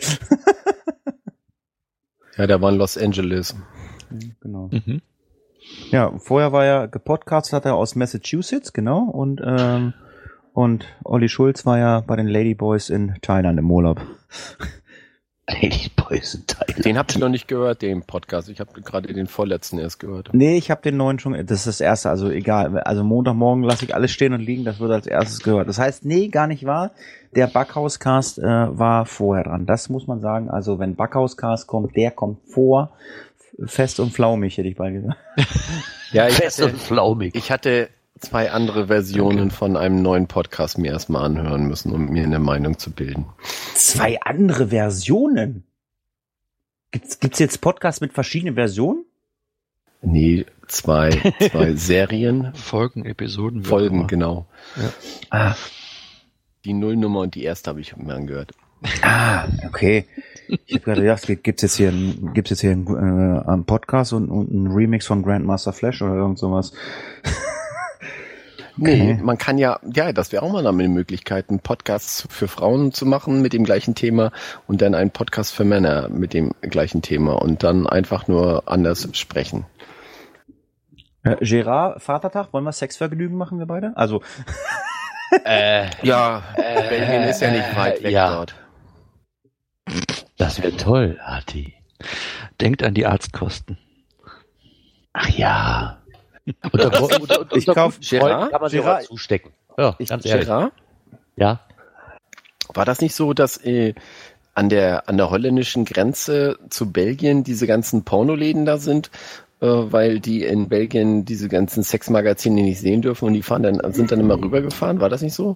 Ja, der war in Los Angeles. Genau. Mhm. Ja, vorher war er gepodcastet, hat er aus Massachusetts, genau. Und ähm, und Olli Schulz war ja bei den Ladyboys in Thailand im Urlaub. Die Boys in Thailand. Den habt ihr noch nicht gehört, den Podcast. Ich habe gerade den vorletzten erst gehört. Nee, ich habe den neuen schon, das ist das erste, also egal. Also Montagmorgen lasse ich alles stehen und liegen, das wird als erstes gehört. Das heißt, nee, gar nicht wahr. Der Backhauscast äh, war vorher dran. Das muss man sagen. Also wenn Backhauscast kommt, der kommt vor. Fest und flaumig, hätte ich bald gesagt. Ja, ich Fest hatte, und flaumig. ich hatte zwei andere Versionen von einem neuen Podcast mir erstmal anhören müssen, um mir eine Meinung zu bilden. Zwei andere Versionen? Gibt's, gibt's jetzt Podcasts mit verschiedenen Versionen? Nee, zwei, zwei Serien, Folgen, Episoden. wie auch Folgen, immer. genau. Ah, Die Nullnummer und die erste habe ich mir angehört. ah okay. Ich habe gerade gedacht, gibt's jetzt hier, ein, gibt's jetzt hier einen, äh, einen Podcast und, und einen Remix von Grandmaster Flash oder irgend sowas? Nee, Okay. man kann ja, ja, das wäre auch mal eine Möglichkeit, einen Podcast für Frauen zu machen mit dem gleichen Thema und dann einen Podcast für Männer mit dem gleichen Thema und dann einfach nur anders sprechen. Äh, Gerard, Vatertag, wollen wir Sexvergnügen machen, wir beide? Also, Äh, Ja, Belgien ist ja nicht weit weg ja. dort. das wäre toll, Arti. Denkt an die Arztkosten. Ach ja. Unter, unter, unter, Ich kauf- guten Freunden Gerard? kann man sich Gerard- auch zustecken. Ja, Ich- ganz ehrlich. Gerard, Ja. war das nicht so, dass äh, an der an der holländischen Grenze zu Belgien diese ganzen Pornoläden da sind, äh, weil die in Belgien diese ganzen Sexmagazine nicht sehen dürfen und die fahren dann, sind dann immer rübergefahren. War das nicht so?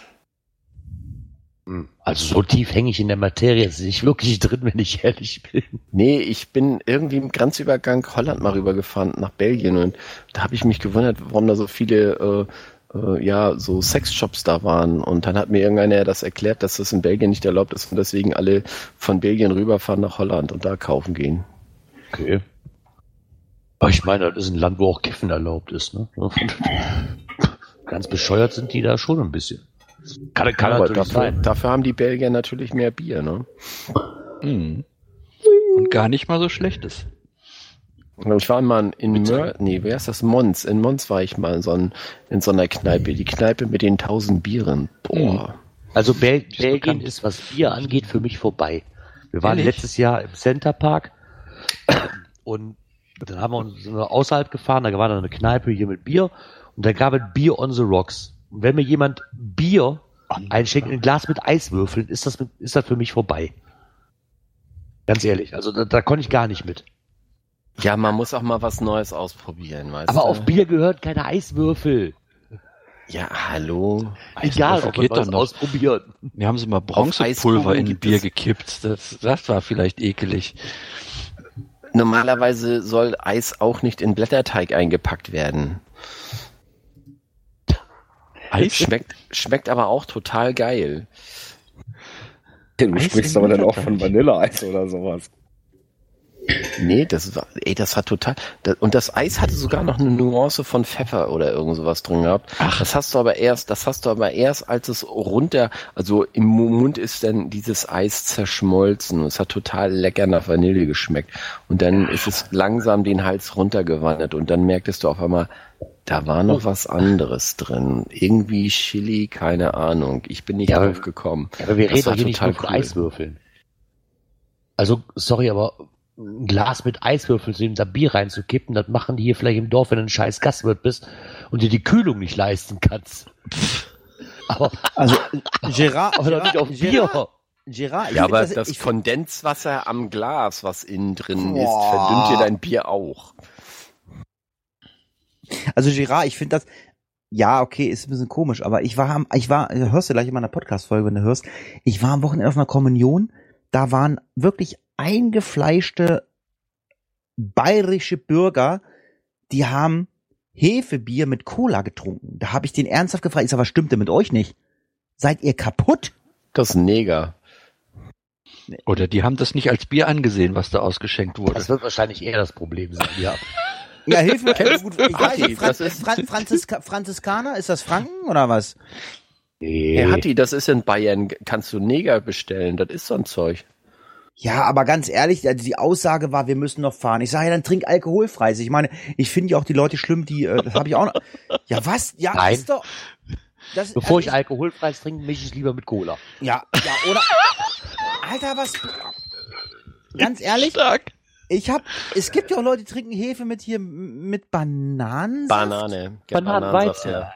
Also so tief hänge ich in der Materie, ist nicht wirklich drin, wenn ich ehrlich bin. Nee, ich bin irgendwie im Grenzübergang Holland mal rübergefahren nach Belgien und da habe ich mich gewundert, warum da so viele äh, äh, ja so Sexshops da waren. Und dann hat mir irgendeiner das erklärt, dass das in Belgien nicht erlaubt ist und deswegen alle von Belgien rüberfahren nach Holland und da kaufen gehen. Okay. Aber ich meine, das ist ein Land, wo auch Kiffen erlaubt ist, ne? Ganz bescheuert sind die da schon ein bisschen. Kann, kann Aber natürlich dafür, sein. dafür haben die Belgier natürlich mehr Bier, ne? Mhm. Und gar nicht mal so schlechtes. Ich war mal in Mör, nee, wer ist das? Mons. In Mons war ich mal in so, ein, in so einer Kneipe. Die Kneipe mit den tausend Bieren. Boah. Also Bel Ist Belgien bekannt. ist, was Bier angeht, für mich vorbei. Wir waren Ehrlich? letztes Jahr im Center Park und dann haben wir uns sind wir außerhalb gefahren, da war dann eine Kneipe hier mit Bier und da gab es Bier on the Rocks. Und wenn mir jemand Bier einschenkt in ein Glas mit Eiswürfeln, ist das, mit, ist das für mich vorbei. Ganz ehrlich, also da, da konnte ich gar nicht mit. Ja, man muss auch mal was Neues ausprobieren, weißt Aber du? auf Bier gehören keine Eiswürfel. Ja, hallo. Egal, Eiswürfel ob man geht was doch noch. ausprobiert. Wir haben sie mal Bronzepulver Eiskuchen in gibt Bier es- gekippt. Das, das war vielleicht ekelig. Normalerweise soll Eis auch nicht in Blätterteig eingepackt werden. Eis? Schmeckt, schmeckt aber auch total geil. Du Eis sprichst im aber dann auch Blätterteig. von Vanilleeis oder sowas. Nee, das war, ey, das hat total, das, und das Eis hatte sogar noch eine Nuance von Pfeffer oder irgend sowas drin gehabt. Ach. Das hast du aber erst, das hast du aber erst, als es runter, also im Mund ist dann dieses Eis zerschmolzen. Es hat total lecker nach Vanille geschmeckt. Und dann ist es langsam den Hals runtergewandert und dann merktest du auf einmal, da war noch was anderes drin. Irgendwie Chili, keine Ahnung. Ich bin nicht Ja, aber- drauf gekommen. Aber wir Das reden war doch hier nicht total nur von cool. Eiswürfeln. Also, sorry, aber ein Glas mit Eiswürfeln in da Bier reinzukippen, das machen die hier vielleicht im Dorf, wenn du ein scheiß Gastwirt bist und dir die Kühlung nicht leisten kannst. Aber, Also, Gerard, aber doch nicht auf Bier. Gerard, Gerard, ich Ja, find aber das, das ich, Kondenswasser am Glas, was innen drin Boah. ist, verdünnt dir dein Bier auch. Also Gerard, ich finde das, ja, okay, ist ein bisschen komisch, aber ich war, am, ich war, hörst du gleich in meiner Podcast-Folge, wenn du hörst, ich war am Wochenende auf einer Kommunion, da waren wirklich eingefleischte bayerische Bürger, die haben Hefebier mit Cola getrunken. Da habe ich den ernsthaft gefragt, ich sag, was stimmt denn mit euch nicht? Seid ihr kaputt? Das ist ein Neger. Oder die haben das nicht als Bier angesehen, was da ausgeschenkt wurde. Das wird wahrscheinlich eher das Problem sein, ja. Ja, Hefe, gut, ich weiß Atti, nicht, Fran das ist- Fran Franziska Franziskaner, ist das Franken oder was? Herr Hatti, das ist in Bayern, kannst du Neger bestellen, das ist so ein Zeug. Ja, aber ganz ehrlich, also die Aussage war, wir müssen noch fahren. Ich sage ja, dann trink alkoholfrei. Ich meine, ich finde ja auch die Leute schlimm, die, äh, das habe ich auch noch. Ja, was? Ja, Nein. ist doch. Das, Bevor also ich alkoholfreies trinke, mische ich es lieber mit Cola. Ja, ja, oder? Alter, was? Ganz ehrlich, Stark. ich hab, es gibt ja auch Leute, die trinken Hefe mit hier, mit Bananen. Banane. Bananenweizen. Ja.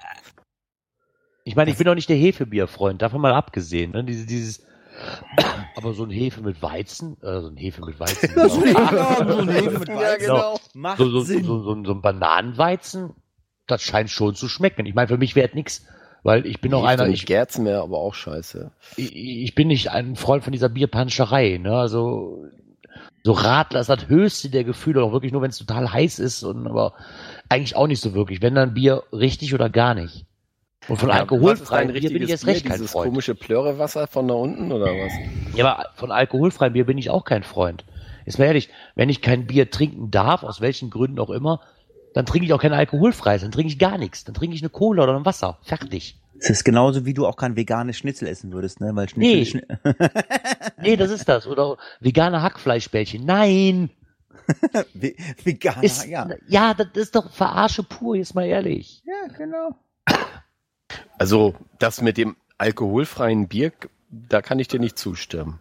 Ich meine, ich bin doch nicht der Hefebierfreund, davon mal abgesehen. Ne? Diese, dieses, aber so ein Hefe mit Weizen, äh, so ein Hefe mit Weizen. Das genau. ist genau, so ein Hefe mit Ja, Weizen. genau. Macht so, so, so, Sinn. so, so, so ein Bananenweizen, das scheint schon zu schmecken. Ich meine, für mich wäre es nichts, weil ich bin auch einer, ich, Gerzen mehr, aber auch scheiße. ich, ich bin nicht ein Freund von dieser Bierpanscherei. Ne? Also so Radler ist das höchste der Gefühle, auch wirklich nur, wenn es total heiß ist, und aber eigentlich auch nicht so wirklich. Wenn dann Bier richtig oder gar nicht. Und von Ja, alkoholfreiem was ist Bier dein bin ich richtiges erst recht Bier, kein dieses Freund. komische Plörrewasser von da unten oder was? Ja, aber von alkoholfreiem Bier bin ich auch kein Freund. Ist mir ehrlich, wenn ich kein Bier trinken darf, aus welchen Gründen auch immer, dann trinke ich auch kein alkoholfreies, dann trinke ich gar nichts. Dann trinke ich eine Cola oder ein Wasser. Fertig. Es ist genauso, wie du auch kein veganes Schnitzel essen würdest, ne? Weil Schnitzel, Nee. Schni Nee, das ist das. Oder vegane Hackfleischbällchen. Nein! Ve- veganer, Ist, ja. ja, das ist doch Verarsche pur, jetzt mal ehrlich. Ja, genau. Also, das mit dem alkoholfreien Bier, da kann ich dir nicht zustimmen.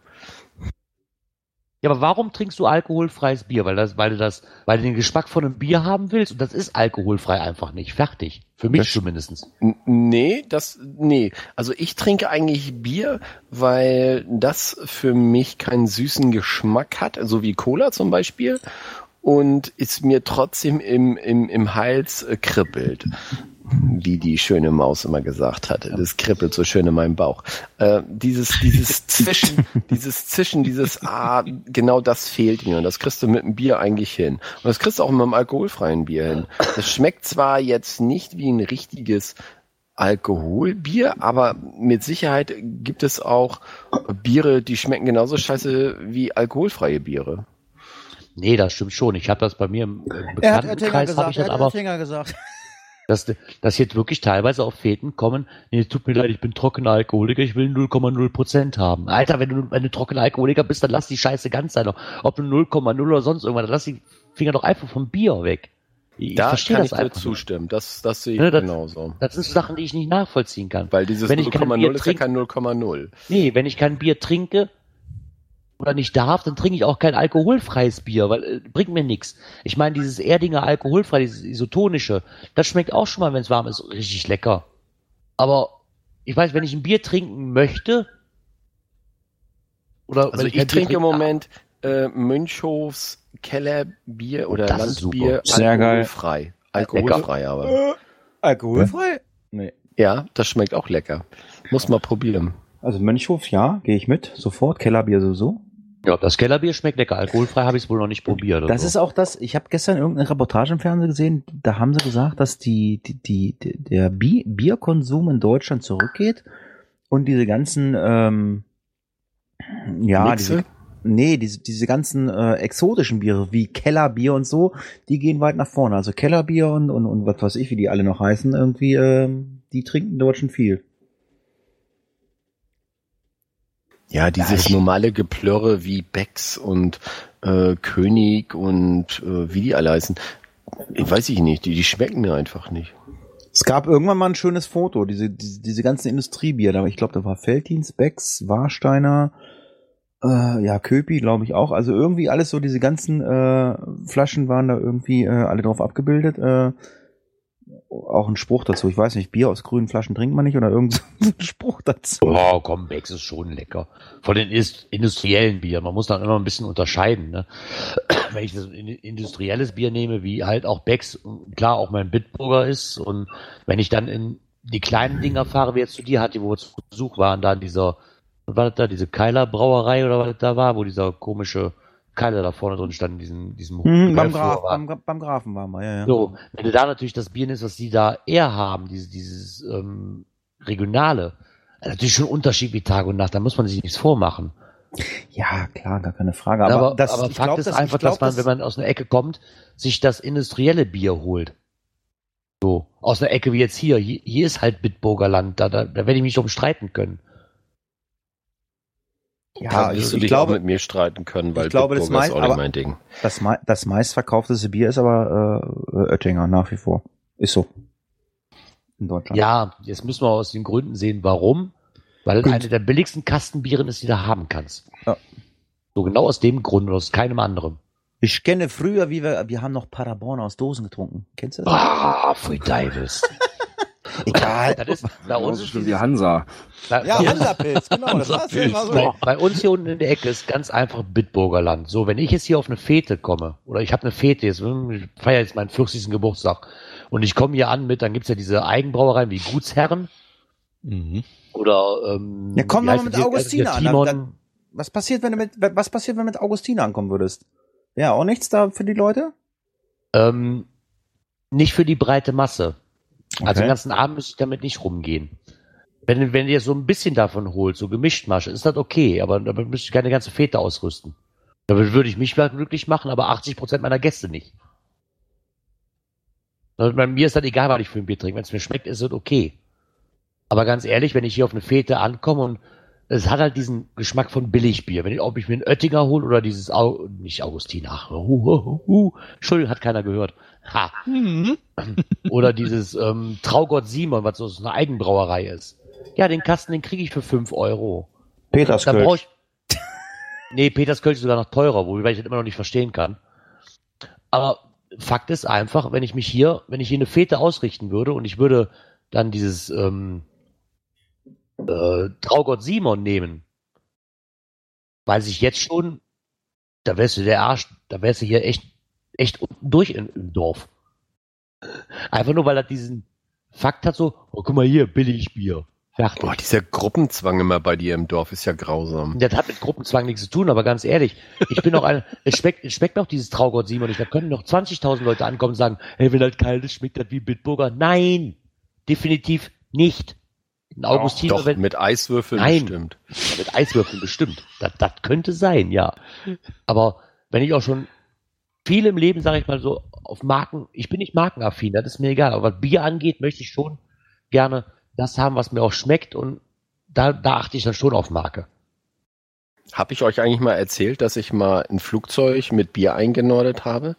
Ja, aber warum trinkst du alkoholfreies Bier? Weil das, weil du das, weil du den Geschmack von einem Bier haben willst, und das ist alkoholfrei einfach nicht. Fertig. Für mich zumindest. N- Nee, das, nee. Also ich trinke eigentlich Bier, weil das für mich keinen süßen Geschmack hat, so wie Cola zum Beispiel. und es mir trotzdem im, im, im Hals äh, kribbelt. Wie die schöne Maus immer gesagt hatte. Das kribbelt so schön in meinem Bauch. Äh, dieses, dieses Zischen, dieses Zischen, dieses Ah, genau das fehlt mir. Und das kriegst du mit dem Bier eigentlich hin. Und das kriegst du auch mit einem alkoholfreien Bier hin. Das schmeckt zwar jetzt nicht wie ein richtiges Alkoholbier, aber mit Sicherheit gibt es auch Biere, die schmecken genauso scheiße wie alkoholfreie Biere. Nee, das stimmt schon. Ich habe das bei mir im, im Er hat Oettinger Bekanntenkreis, habe gesagt, ich er das hat aber, Oettinger gesagt. dass, dass jetzt wirklich teilweise auf Feten kommen, nee, tut mir leid, ich bin trockener Alkoholiker, ich will null Komma null Prozent haben. Alter, wenn du, wenn du trockener Alkoholiker bist, dann lass die Scheiße ganz sein. Ob du null Komma null oder sonst irgendwas, dann lass die Finger doch einfach vom Bier weg. Ich Da verstehe kann das ich dir einfach zustimmen. Das, das sehe ich Ne, das- genauso. Das sind Sachen, die ich nicht nachvollziehen kann. Weil dieses Wenn ich null kein Komma Bier null ist ja trinke- kein null Komma null. Nee, wenn ich kein Bier trinke oder nicht darf, dann trinke ich auch kein alkoholfreies Bier, weil äh, bringt mir nichts. Ich meine, dieses Erdinger alkoholfrei, dieses isotonische, das schmeckt auch schon mal, wenn es warm ist, richtig lecker. Aber ich weiß, wenn ich ein Bier trinken möchte, oder Also wenn ich kein Bier trinke im trinken Moment äh, Münchhofs Kellerbier oder Das ist Landbier super. Sehr geil. alkoholfrei. Alkoholfrei aber. Äh, alkoholfrei? Nee. Ja, das schmeckt auch lecker. Muss mal probieren. Also Mönchhof, ja, gehe ich mit, sofort. Kellerbier sowieso. Ja, das Kellerbier schmeckt lecker. Alkoholfrei habe ich es wohl noch nicht probiert. Oder Das so. ist auch das, ich habe gestern irgendeine Reportage im Fernsehen gesehen, da haben sie gesagt, dass die, die, die, die der Bi- Bierkonsum in Deutschland zurückgeht und diese ganzen, ähm, ja, Mixe? diese, nee, diese, diese ganzen äh, exotischen Biere wie Kellerbier und so, die gehen weit nach vorne. Also Kellerbier und, und, und was weiß ich, wie die alle noch heißen, irgendwie, ähm, die trinken in Deutschland viel. Ja, dieses normale Geplörre wie Becks und äh, König und äh, wie die alle heißen, ich weiß ich nicht, die, die schmecken mir einfach nicht. Es gab irgendwann mal ein schönes Foto, diese, diese, diese ganzen Industriebier, aber ich glaube, da war Veltins, Becks, Warsteiner, äh, ja, Köpi, glaube ich auch. Also irgendwie alles so, diese ganzen äh, Flaschen waren da irgendwie äh, alle drauf abgebildet. Äh, auch ein Spruch dazu, ich weiß nicht, Bier aus grünen Flaschen trinkt man nicht oder irgend so ein Spruch dazu. Oh, komm, Becks ist schon lecker. Von den ist- industriellen Bieren. Man muss dann immer ein bisschen unterscheiden. Ne? Wenn ich das in- industrielles Bier nehme, wie halt auch Becks, klar auch mein Bitburger ist. Und wenn ich dann in die kleinen Dinger fahre, wie jetzt zu dir hatte, wo wir zu Besuch waren, da in dieser, was war das da, diese Keiler Brauerei oder was das da war, wo dieser komische Keiler da vorne drin stand, in diesem, diesem Mhm, beim, Hörflur Graf, war. beim, beim Grafen waren wir, ja, ja. So, wenn du da natürlich das Bier nimmst, was die da eher haben, dieses, dieses ähm, Regionale, äh, natürlich schon ein Unterschied wie Tag und Nacht, da muss man sich nichts vormachen. Ja, klar, gar keine Frage. Aber, Aber, das, aber ich Fakt glaub, ist das, einfach, ich glaub, dass man, wenn man aus einer Ecke kommt, sich das industrielle Bier holt. So, aus einer Ecke wie jetzt hier. Hier, hier ist halt Bitburger Land, da, da, da werde ich mich drum streiten können. ja, Da ich, wirst du ich dich glaube, auch mit mir streiten können, weil ich glaube, das Bitburger ist mei- auch nicht aber- mein Ding. das, mei- das meistverkaufteste Bier ist aber äh, Oettinger nach wie vor. Ist so. In Deutschland. Ja, jetzt müssen wir aus den Gründen sehen, warum. Weil Gut. eine der billigsten Kastenbieren ist, die du haben kannst. Ja. So genau aus dem Grund und aus keinem anderen. Ich kenne früher, wie wir, wir haben noch Paderborn aus Dosen getrunken. Kennst du das? Ah, Pfui Deibels. Egal. Das ist, bei uns ist wie dieses, Hansa. bei, Ja, bei, Hansa-Pilz, genau. Das war's ja immer so. bei, bei uns hier unten in der Ecke ist ganz einfach Bitburger Land. So, wenn ich jetzt hier auf eine Fete komme, oder ich habe eine Fete, jetzt hm, ich feiere jetzt meinen vierzigsten Geburtstag, und ich komme hier an mit, dann gibt's ja diese Eigenbrauereien wie Gutsherren, Mhm. oder ähm, Ja, komm wie doch mal heißt mit das hier? Augustiner Also an. hier Da- Timon, Was passiert, wenn du mit, was passiert, wenn du mit Augustiner ankommen würdest? Ja, auch nichts da für die Leute? ähm, nicht für die breite Masse. Also Okay. den ganzen Abend müsste ich damit nicht rumgehen. Wenn, wenn ihr so ein bisschen davon holt, so gemischt Masche, ist das okay, aber damit müsste ich keine ganze Fete ausrüsten. Damit würde ich mich mal glücklich machen, aber achtzig Prozent meiner Gäste nicht. Also bei mir ist das egal, was ich für ein Bier trinke. Wenn es mir schmeckt, ist es okay. Aber ganz ehrlich, wenn ich hier auf eine Fete ankomme und es hat halt diesen Geschmack von Billigbier. Wenn ich, ob ich mir einen Oettinger hole oder dieses, Au, nicht Augustiner, ach, uh, uh, uh, Entschuldigung, hat keiner gehört. Ha. Oder dieses ähm, Traugott Simon, was so eine Eigenbrauerei ist. Ja, den Kasten, den kriege ich für fünf Euro. Da brauche Peterskölsch. ich. Nee, Peterskölsch ist sogar noch teurer, wobei ich das immer noch nicht verstehen kann. Aber Fakt ist einfach, wenn ich mich hier, wenn ich hier eine Fete ausrichten würde und ich würde dann dieses ähm, äh, Traugott Simon nehmen, weiß ich jetzt schon, da wärst du der Arsch, da wärst du hier echt echt unten durch in, im Dorf. Einfach nur, weil er diesen Fakt hat, so, oh, guck mal hier, billig Bier. Fertig. Boah, dieser Gruppenzwang immer bei dir im Dorf ist ja grausam. Das hat mit Gruppenzwang nichts zu tun, aber ganz ehrlich, ich bin auch ein, es schmeckt, es schmeckt mir auch dieses Traugott Simon nicht. Da können noch zwanzigtausend Leute ankommen und sagen, hey, wenn halt kalt ist, schmeckt das wie Bitburger. Nein, definitiv nicht. Ein Augustiner, Doch, wenn, mit Eiswürfeln Nein. bestimmt. Ja, mit Eiswürfeln bestimmt. Das, das könnte sein, ja. Aber wenn ich auch schon viel im Leben, sage ich mal so, auf Marken, ich bin nicht markenaffin, das ist mir egal, aber was Bier angeht, möchte ich schon gerne das haben, was mir auch schmeckt, und da, da achte ich dann schon auf Marke. Habe ich euch eigentlich mal erzählt, dass ich mal ein Flugzeug mit Bier eingenordet habe?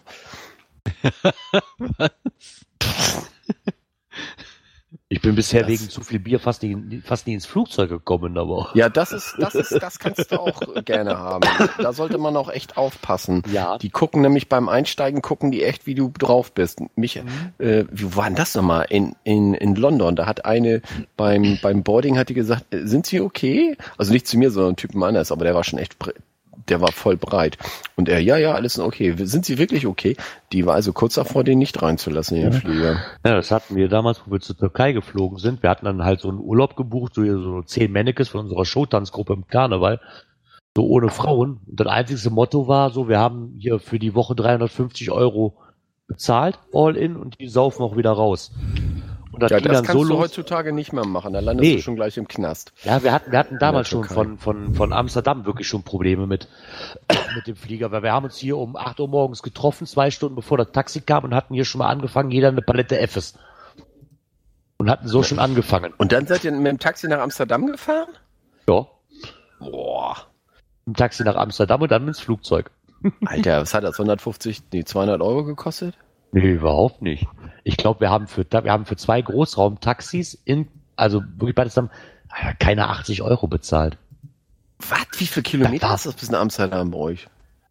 Ich bin bisher Das- wegen zu viel Bier fast nie, fast nie ins Flugzeug gekommen, aber Ja, das ist, das ist, das kannst du auch gerne haben. Da sollte man auch echt aufpassen. ja. Die gucken nämlich beim Einsteigen, gucken die echt, wie du drauf bist. Mich, äh, wie war denn das nochmal? In, in, in London, da hat eine beim, beim Boarding hat die gesagt, äh, sind Sie okay? Also nicht zu mir, sondern einen Typen anders, aber der war schon echt, bre- der war voll breit. Und er, ja, ja, alles okay. Sind Sie wirklich okay? Die war also kurz davor, den nicht reinzulassen in den Flieger. Ja, das hatten wir damals, wo wir zur Türkei geflogen sind. Wir hatten dann halt so einen Urlaub gebucht, so, so zehn Mannequins von unserer Showtanzgruppe im Karneval, so ohne Frauen. Und das einzige Motto war so, wir haben hier für die Woche dreihundertfünfzig Euro bezahlt, all in, und die saufen auch wieder raus. Und das Ja, ging das dann kannst so du los. heutzutage nicht mehr machen. Da landest Nee. du schon gleich im Knast. Ja, wir hatten, wir hatten damals schon Türkei. von, von, von Amsterdam wirklich schon Probleme mit, mit dem Flieger, weil wir haben uns hier um acht Uhr morgens getroffen, zwei Stunden bevor das Taxi kam, und hatten hier schon mal angefangen, jeder eine Palette Fs. Und hatten so schon angefangen. Und dann seid ihr mit dem Taxi nach Amsterdam gefahren? Ja, Boah. im Taxi nach Amsterdam und dann ins Flugzeug. Alter, was hat das? hundertfünfzig, nee, zweihundert Euro gekostet? Nee, überhaupt nicht. Ich glaube, wir haben für, wir haben für zwei Großraumtaxis in, also wirklich beides zusammen, keine achtzig Euro bezahlt. Was? Wie viele Kilometer Das ist das bis nach Amsterdam bei euch?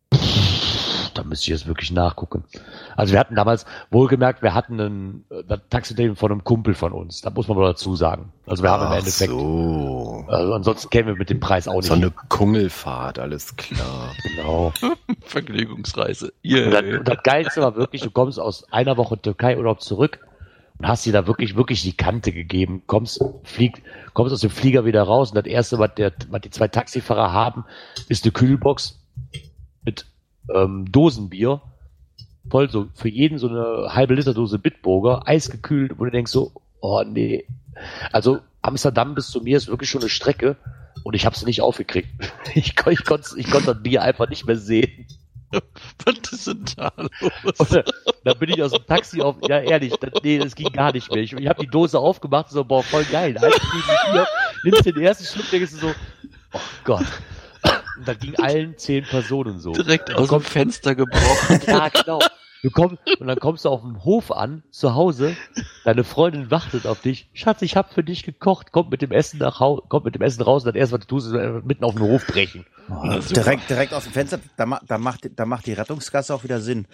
Da müsste ich jetzt wirklich nachgucken. Also wir hatten damals, wohlgemerkt, wir hatten ein äh, Taxi von einem Kumpel von uns. Da muss man mal dazu sagen. Also wir haben im Endeffekt, so. also ansonsten kämen wir mit dem Preis auch nicht. So eine Kungelfahrt, alles klar. Genau. Vergnügungsreise. Und das, Yeah. und das Geilste war wirklich, du kommst aus einer Woche Türkei-Urlaub zurück und hast dir da wirklich, wirklich die Kante gegeben. Kommst, fliegt, kommst aus dem Flieger wieder raus, und das erste, was, der, was die zwei Taxifahrer haben, ist eine Kühlbox mit ähm, Dosenbier. Voll so, für jeden so eine halbe Liter Dose Bitburger, eisgekühlt, wo du denkst so, oh nee. Also Amsterdam bis zu mir ist wirklich schon eine Strecke, und ich habe es nicht aufgekriegt. Ich, kon- ich konnte ich konnt das Bier einfach nicht mehr sehen. Was ist denn da los? Und dann, dann bin ich aus dem Taxi auf, ja ehrlich, das, nee, das ging gar nicht mehr. Ich, ich habe die Dose aufgemacht, so, boah, voll geil. Eisgekühltes Bier, nimmst den ersten Schluck, denkst du so, oh Gott. Und dann ging allen zehn Personen so. Direkt aus dem Fenster gebrochen. Ja, genau. Du kommst, und dann kommst du auf dem Hof an, zu Hause, deine Freundin wartet auf dich. Schatz, ich hab für dich gekocht, kommt mit dem Essen nach Hause, kommt mit dem Essen raus, und dann erst, was du tust, ist äh, mitten auf den Hof brechen. Oh, direkt, direkt aus dem Fenster, da, ma- da, macht, da macht die Rettungsgasse auch wieder Sinn.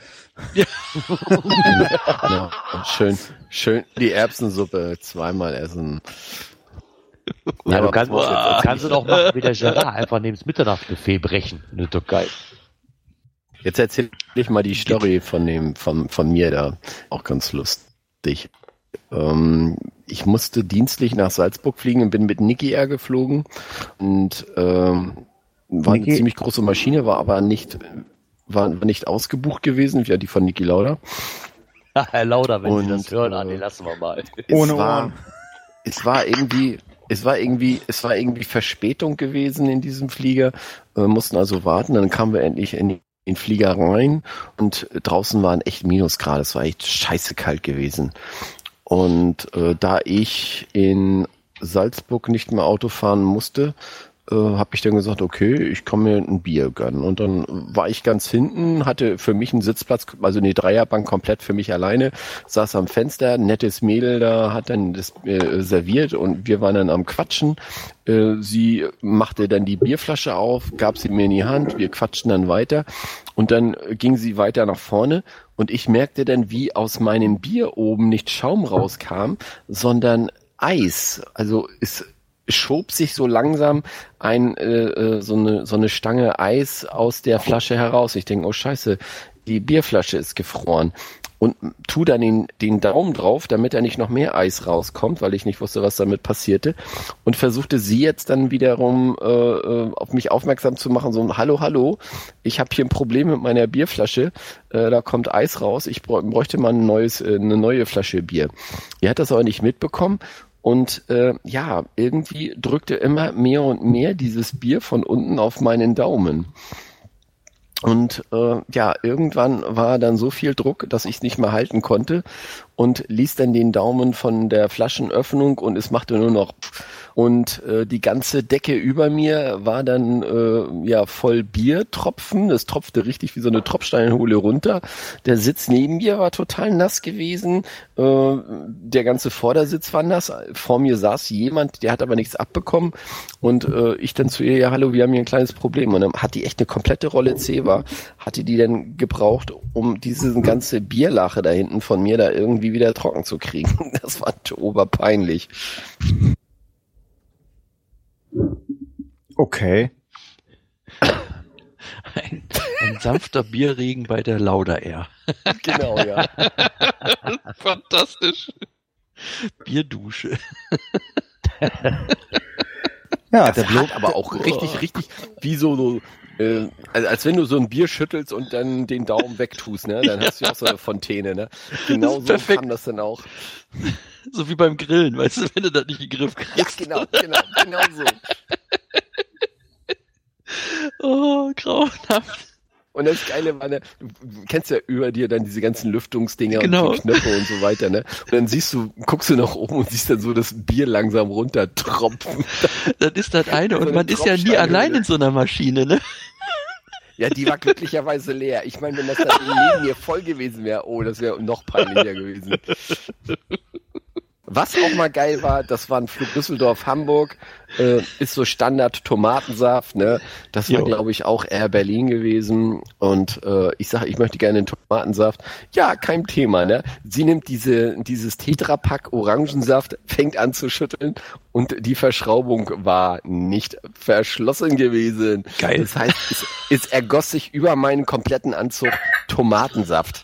Ja, schön, schön die Erbsensuppe zweimal essen. Ja, du aber kannst, was muss ich jetzt kannst du doch machen wie der Gerard, einfach neben das Mitternachtsbuffet brechen in der Türkei. Jetzt erzähl ich mal die Story von dem, von, von mir da. Auch ganz lustig. Ähm, ich musste dienstlich nach Salzburg fliegen und bin mit Niki Air geflogen, und ähm, war eine Niki- ziemlich große Maschine, war aber nicht, war nicht ausgebucht gewesen, wie die von Niki Lauda. Herr Lauder, wenn Und, Sie das hören, äh, ah, nee, lassen wir mal. Ohne es war, Ohren. es war irgendwie, es war irgendwie, es war irgendwie Verspätung gewesen in diesem Flieger. Wir mussten also warten, dann kamen wir endlich in die in den Flieger rein, und draußen waren echt Minusgrade. Es war echt scheiße kalt gewesen. Und äh, da ich in Salzburg nicht mehr Auto fahren musste, äh, habe ich dann gesagt, okay, ich kann mir ein Bier gönnen. Und dann war ich ganz hinten, hatte für mich einen Sitzplatz, also eine Dreierbank komplett für mich alleine, saß am Fenster, nettes Mädel da, hat dann das äh, serviert, und wir waren dann am Quatschen. Äh, sie machte dann die Bierflasche auf, gab sie mir in die Hand, wir quatschten dann weiter, und dann ging sie weiter nach vorne, und ich merkte dann, wie aus meinem Bier oben nicht Schaum rauskam, sondern Eis. Also es schob sich so langsam ein äh, so eine so eine Stange Eis aus der Flasche heraus. Ich denke, oh Scheiße, die Bierflasche ist gefroren. Und tu dann den, den Daumen drauf, damit da nicht noch mehr Eis rauskommt, weil ich nicht wusste, was damit passierte. Und versuchte sie jetzt dann wiederum äh, auf mich aufmerksam zu machen, so hallo, hallo, ich habe hier ein Problem mit meiner Bierflasche, äh, da kommt Eis raus, ich bräuchte mal ein neues, äh, eine neue Flasche Bier. Die hat das aber nicht mitbekommen. Und äh, ja, irgendwie drückte immer mehr und mehr dieses Bier von unten auf meinen Daumen. Und äh, ja, irgendwann war dann so viel Druck, dass ich es nicht mehr halten konnte und ließ dann den Daumen von der Flaschenöffnung und es machte nur noch und äh, die ganze Decke über mir war dann äh, ja voll Biertropfen. Es tropfte richtig wie so eine Tropfsteinhole runter. Der Sitz neben mir war total nass gewesen. Äh, der ganze Vordersitz war nass. Vor mir saß jemand, der hat aber nichts abbekommen. Und äh, ich dann zu ihr, ja hallo, wir haben hier ein kleines Problem. Und dann hat die echt eine komplette Rolle Zewa, hatte die dann gebraucht, um diese ganze Bierlache da hinten von mir da irgendwie wieder trocken zu kriegen. Das war oberpeinlich. Okay. Ein, ein sanfter Bierregen bei der Lauda Air. Genau, ja. Fantastisch. Bierdusche. Ja, Das der Blob, hat aber auch richtig, richtig wie so, so äh, als wenn du so ein Bier schüttelst und dann den Daumen wegtust, ne? Dann hast du ja auch so eine Fontäne, ne? Genau so perfekt. kam das dann auch. So wie beim Grillen, weißt du, wenn du das nicht in den Griff Ja, kriegst. genau, genau, genau so. Oh, grauenhaft. Und das Geile war, ne, du kennst ja über dir dann diese ganzen Lüftungsdinger Genau. und die Knöpfe und so weiter, ne? Und dann siehst du, guckst du nach oben und siehst dann so das Bier langsam runtertropfen. Das ist das eine. So Und eine man ist ja nie Tropfsteinhöhle. allein in so einer Maschine, ne? Ja, die war glücklicherweise leer. Ich meine, wenn das dann neben mir voll gewesen wäre, oh, das wäre noch peinlicher gewesen. Was auch mal geil war, das war ein Flug Düsseldorf-Hamburg, äh, ist so Standard Tomatensaft, ne? Das war, Jo. glaube ich, auch Air Berlin gewesen. Und äh, ich sage, ich möchte gerne einen Tomatensaft. Ja, kein Thema, ne? Sie nimmt diese dieses Tetrapack Orangensaft, fängt an zu schütteln und die Verschraubung war nicht verschlossen gewesen. Geil. Das heißt, es, es ergoss sich über meinen kompletten Anzug Tomatensaft.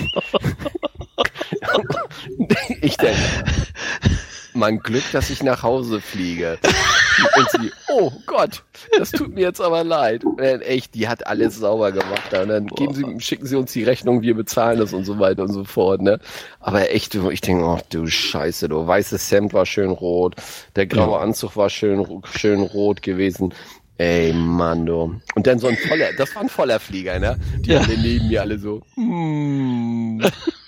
Ich denke, mein Glück, dass ich nach Hause fliege. Und sie, oh Gott, das tut mir jetzt aber leid. Und dann echt, die hat alles sauber gemacht. Und dann geben sie, schicken sie uns die Rechnung, wir bezahlen das und so weiter und so fort. Ne? Aber echt, ich denke, oh du Scheiße, du weißes Hemd war schön rot, der graue Anzug war schön, schön rot gewesen. Ey, Mann, du. Und dann so ein voller, das war ein voller Flieger, ne? Die Ja. haben dann neben mir alle so, mm.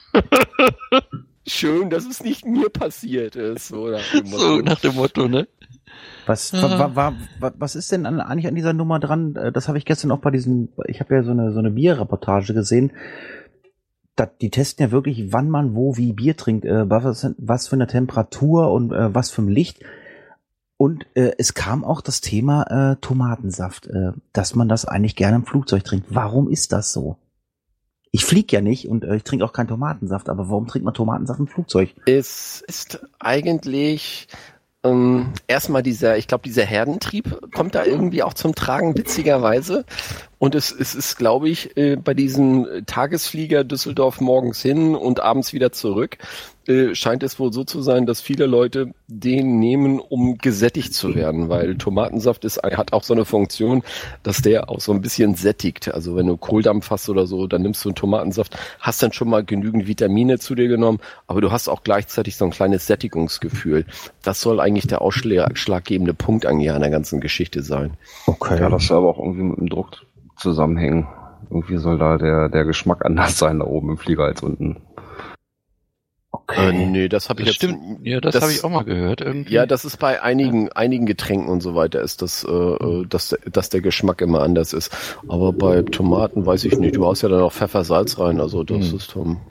Schön, dass es nicht mir passiert ist. So nach dem Motto. So nach dem Motto, ne? was, wa, wa, wa, was ist denn an, eigentlich an dieser Nummer dran? Äh, Das habe ich gestern auch bei diesen, ich habe ja so eine so eine Bierreportage gesehen. Da, die testen ja wirklich, wann man wo wie Bier trinkt, äh, was, was für eine Temperatur und äh, was für ein Licht. Und äh, es kam auch das Thema äh, Tomatensaft, äh, dass man das eigentlich gerne im Flugzeug trinkt. Warum ist das so? Ich fliege ja nicht und äh, ich trinke auch keinen Tomatensaft, aber warum trinkt man Tomatensaft im Flugzeug? Es ist eigentlich ähm, erstmal dieser, ich glaube, dieser Herdentrieb kommt da irgendwie auch zum Tragen, witzigerweise. Und es, es ist, glaube ich, äh, bei diesem Tagesflieger Düsseldorf morgens hin und abends wieder zurück, äh, scheint es wohl so zu sein, dass viele Leute den nehmen, um gesättigt zu werden, weil Tomatensaft ist, hat auch so eine Funktion, dass der auch so ein bisschen sättigt. Also wenn du Kohldampf hast oder so, dann nimmst du einen Tomatensaft, hast dann schon mal genügend Vitamine zu dir genommen, aber du hast auch gleichzeitig so ein kleines Sättigungsgefühl. Das soll eigentlich der ausschlaggebende Punkt eigentlich an der ganzen Geschichte sein. Okay. Ja, das soll aber auch irgendwie mit dem Druck zusammenhängen. Irgendwie soll da der, der Geschmack anders sein da oben im Flieger als unten. Äh, nee, das habe ich Das jetzt. stimmt. Ja, das, das- habe ich auch mal gehört irgendwie. Ja, das ist bei einigen einigen Getränken und so weiter ist das, äh, äh, dass, dass der Geschmack immer anders ist. Aber bei Tomaten weiß ich nicht. Du hast ja dann auch Pfeffer, Salz rein, also das Hm. ist um.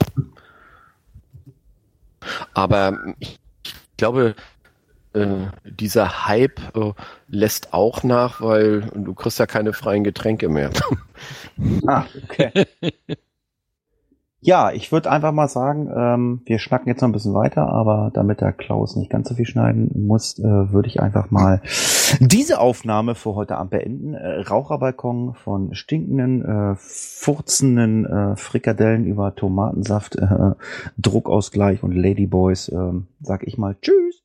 Aber ich glaube, äh, dieser Hype äh, lässt auch nach, weil du kriegst ja keine freien Getränke mehr. Ah, okay. Ja, ich würde einfach mal sagen, ähm, wir schnacken jetzt noch ein bisschen weiter, aber damit der Klaus nicht ganz so viel schneiden muss, äh, würde ich einfach mal diese Aufnahme für heute Abend beenden. Äh, Raucherbalkon von stinkenden, äh, furzenden äh, Frikadellen über Tomatensaft, äh, Druckausgleich und Ladyboys, äh, sag ich mal Tschüss.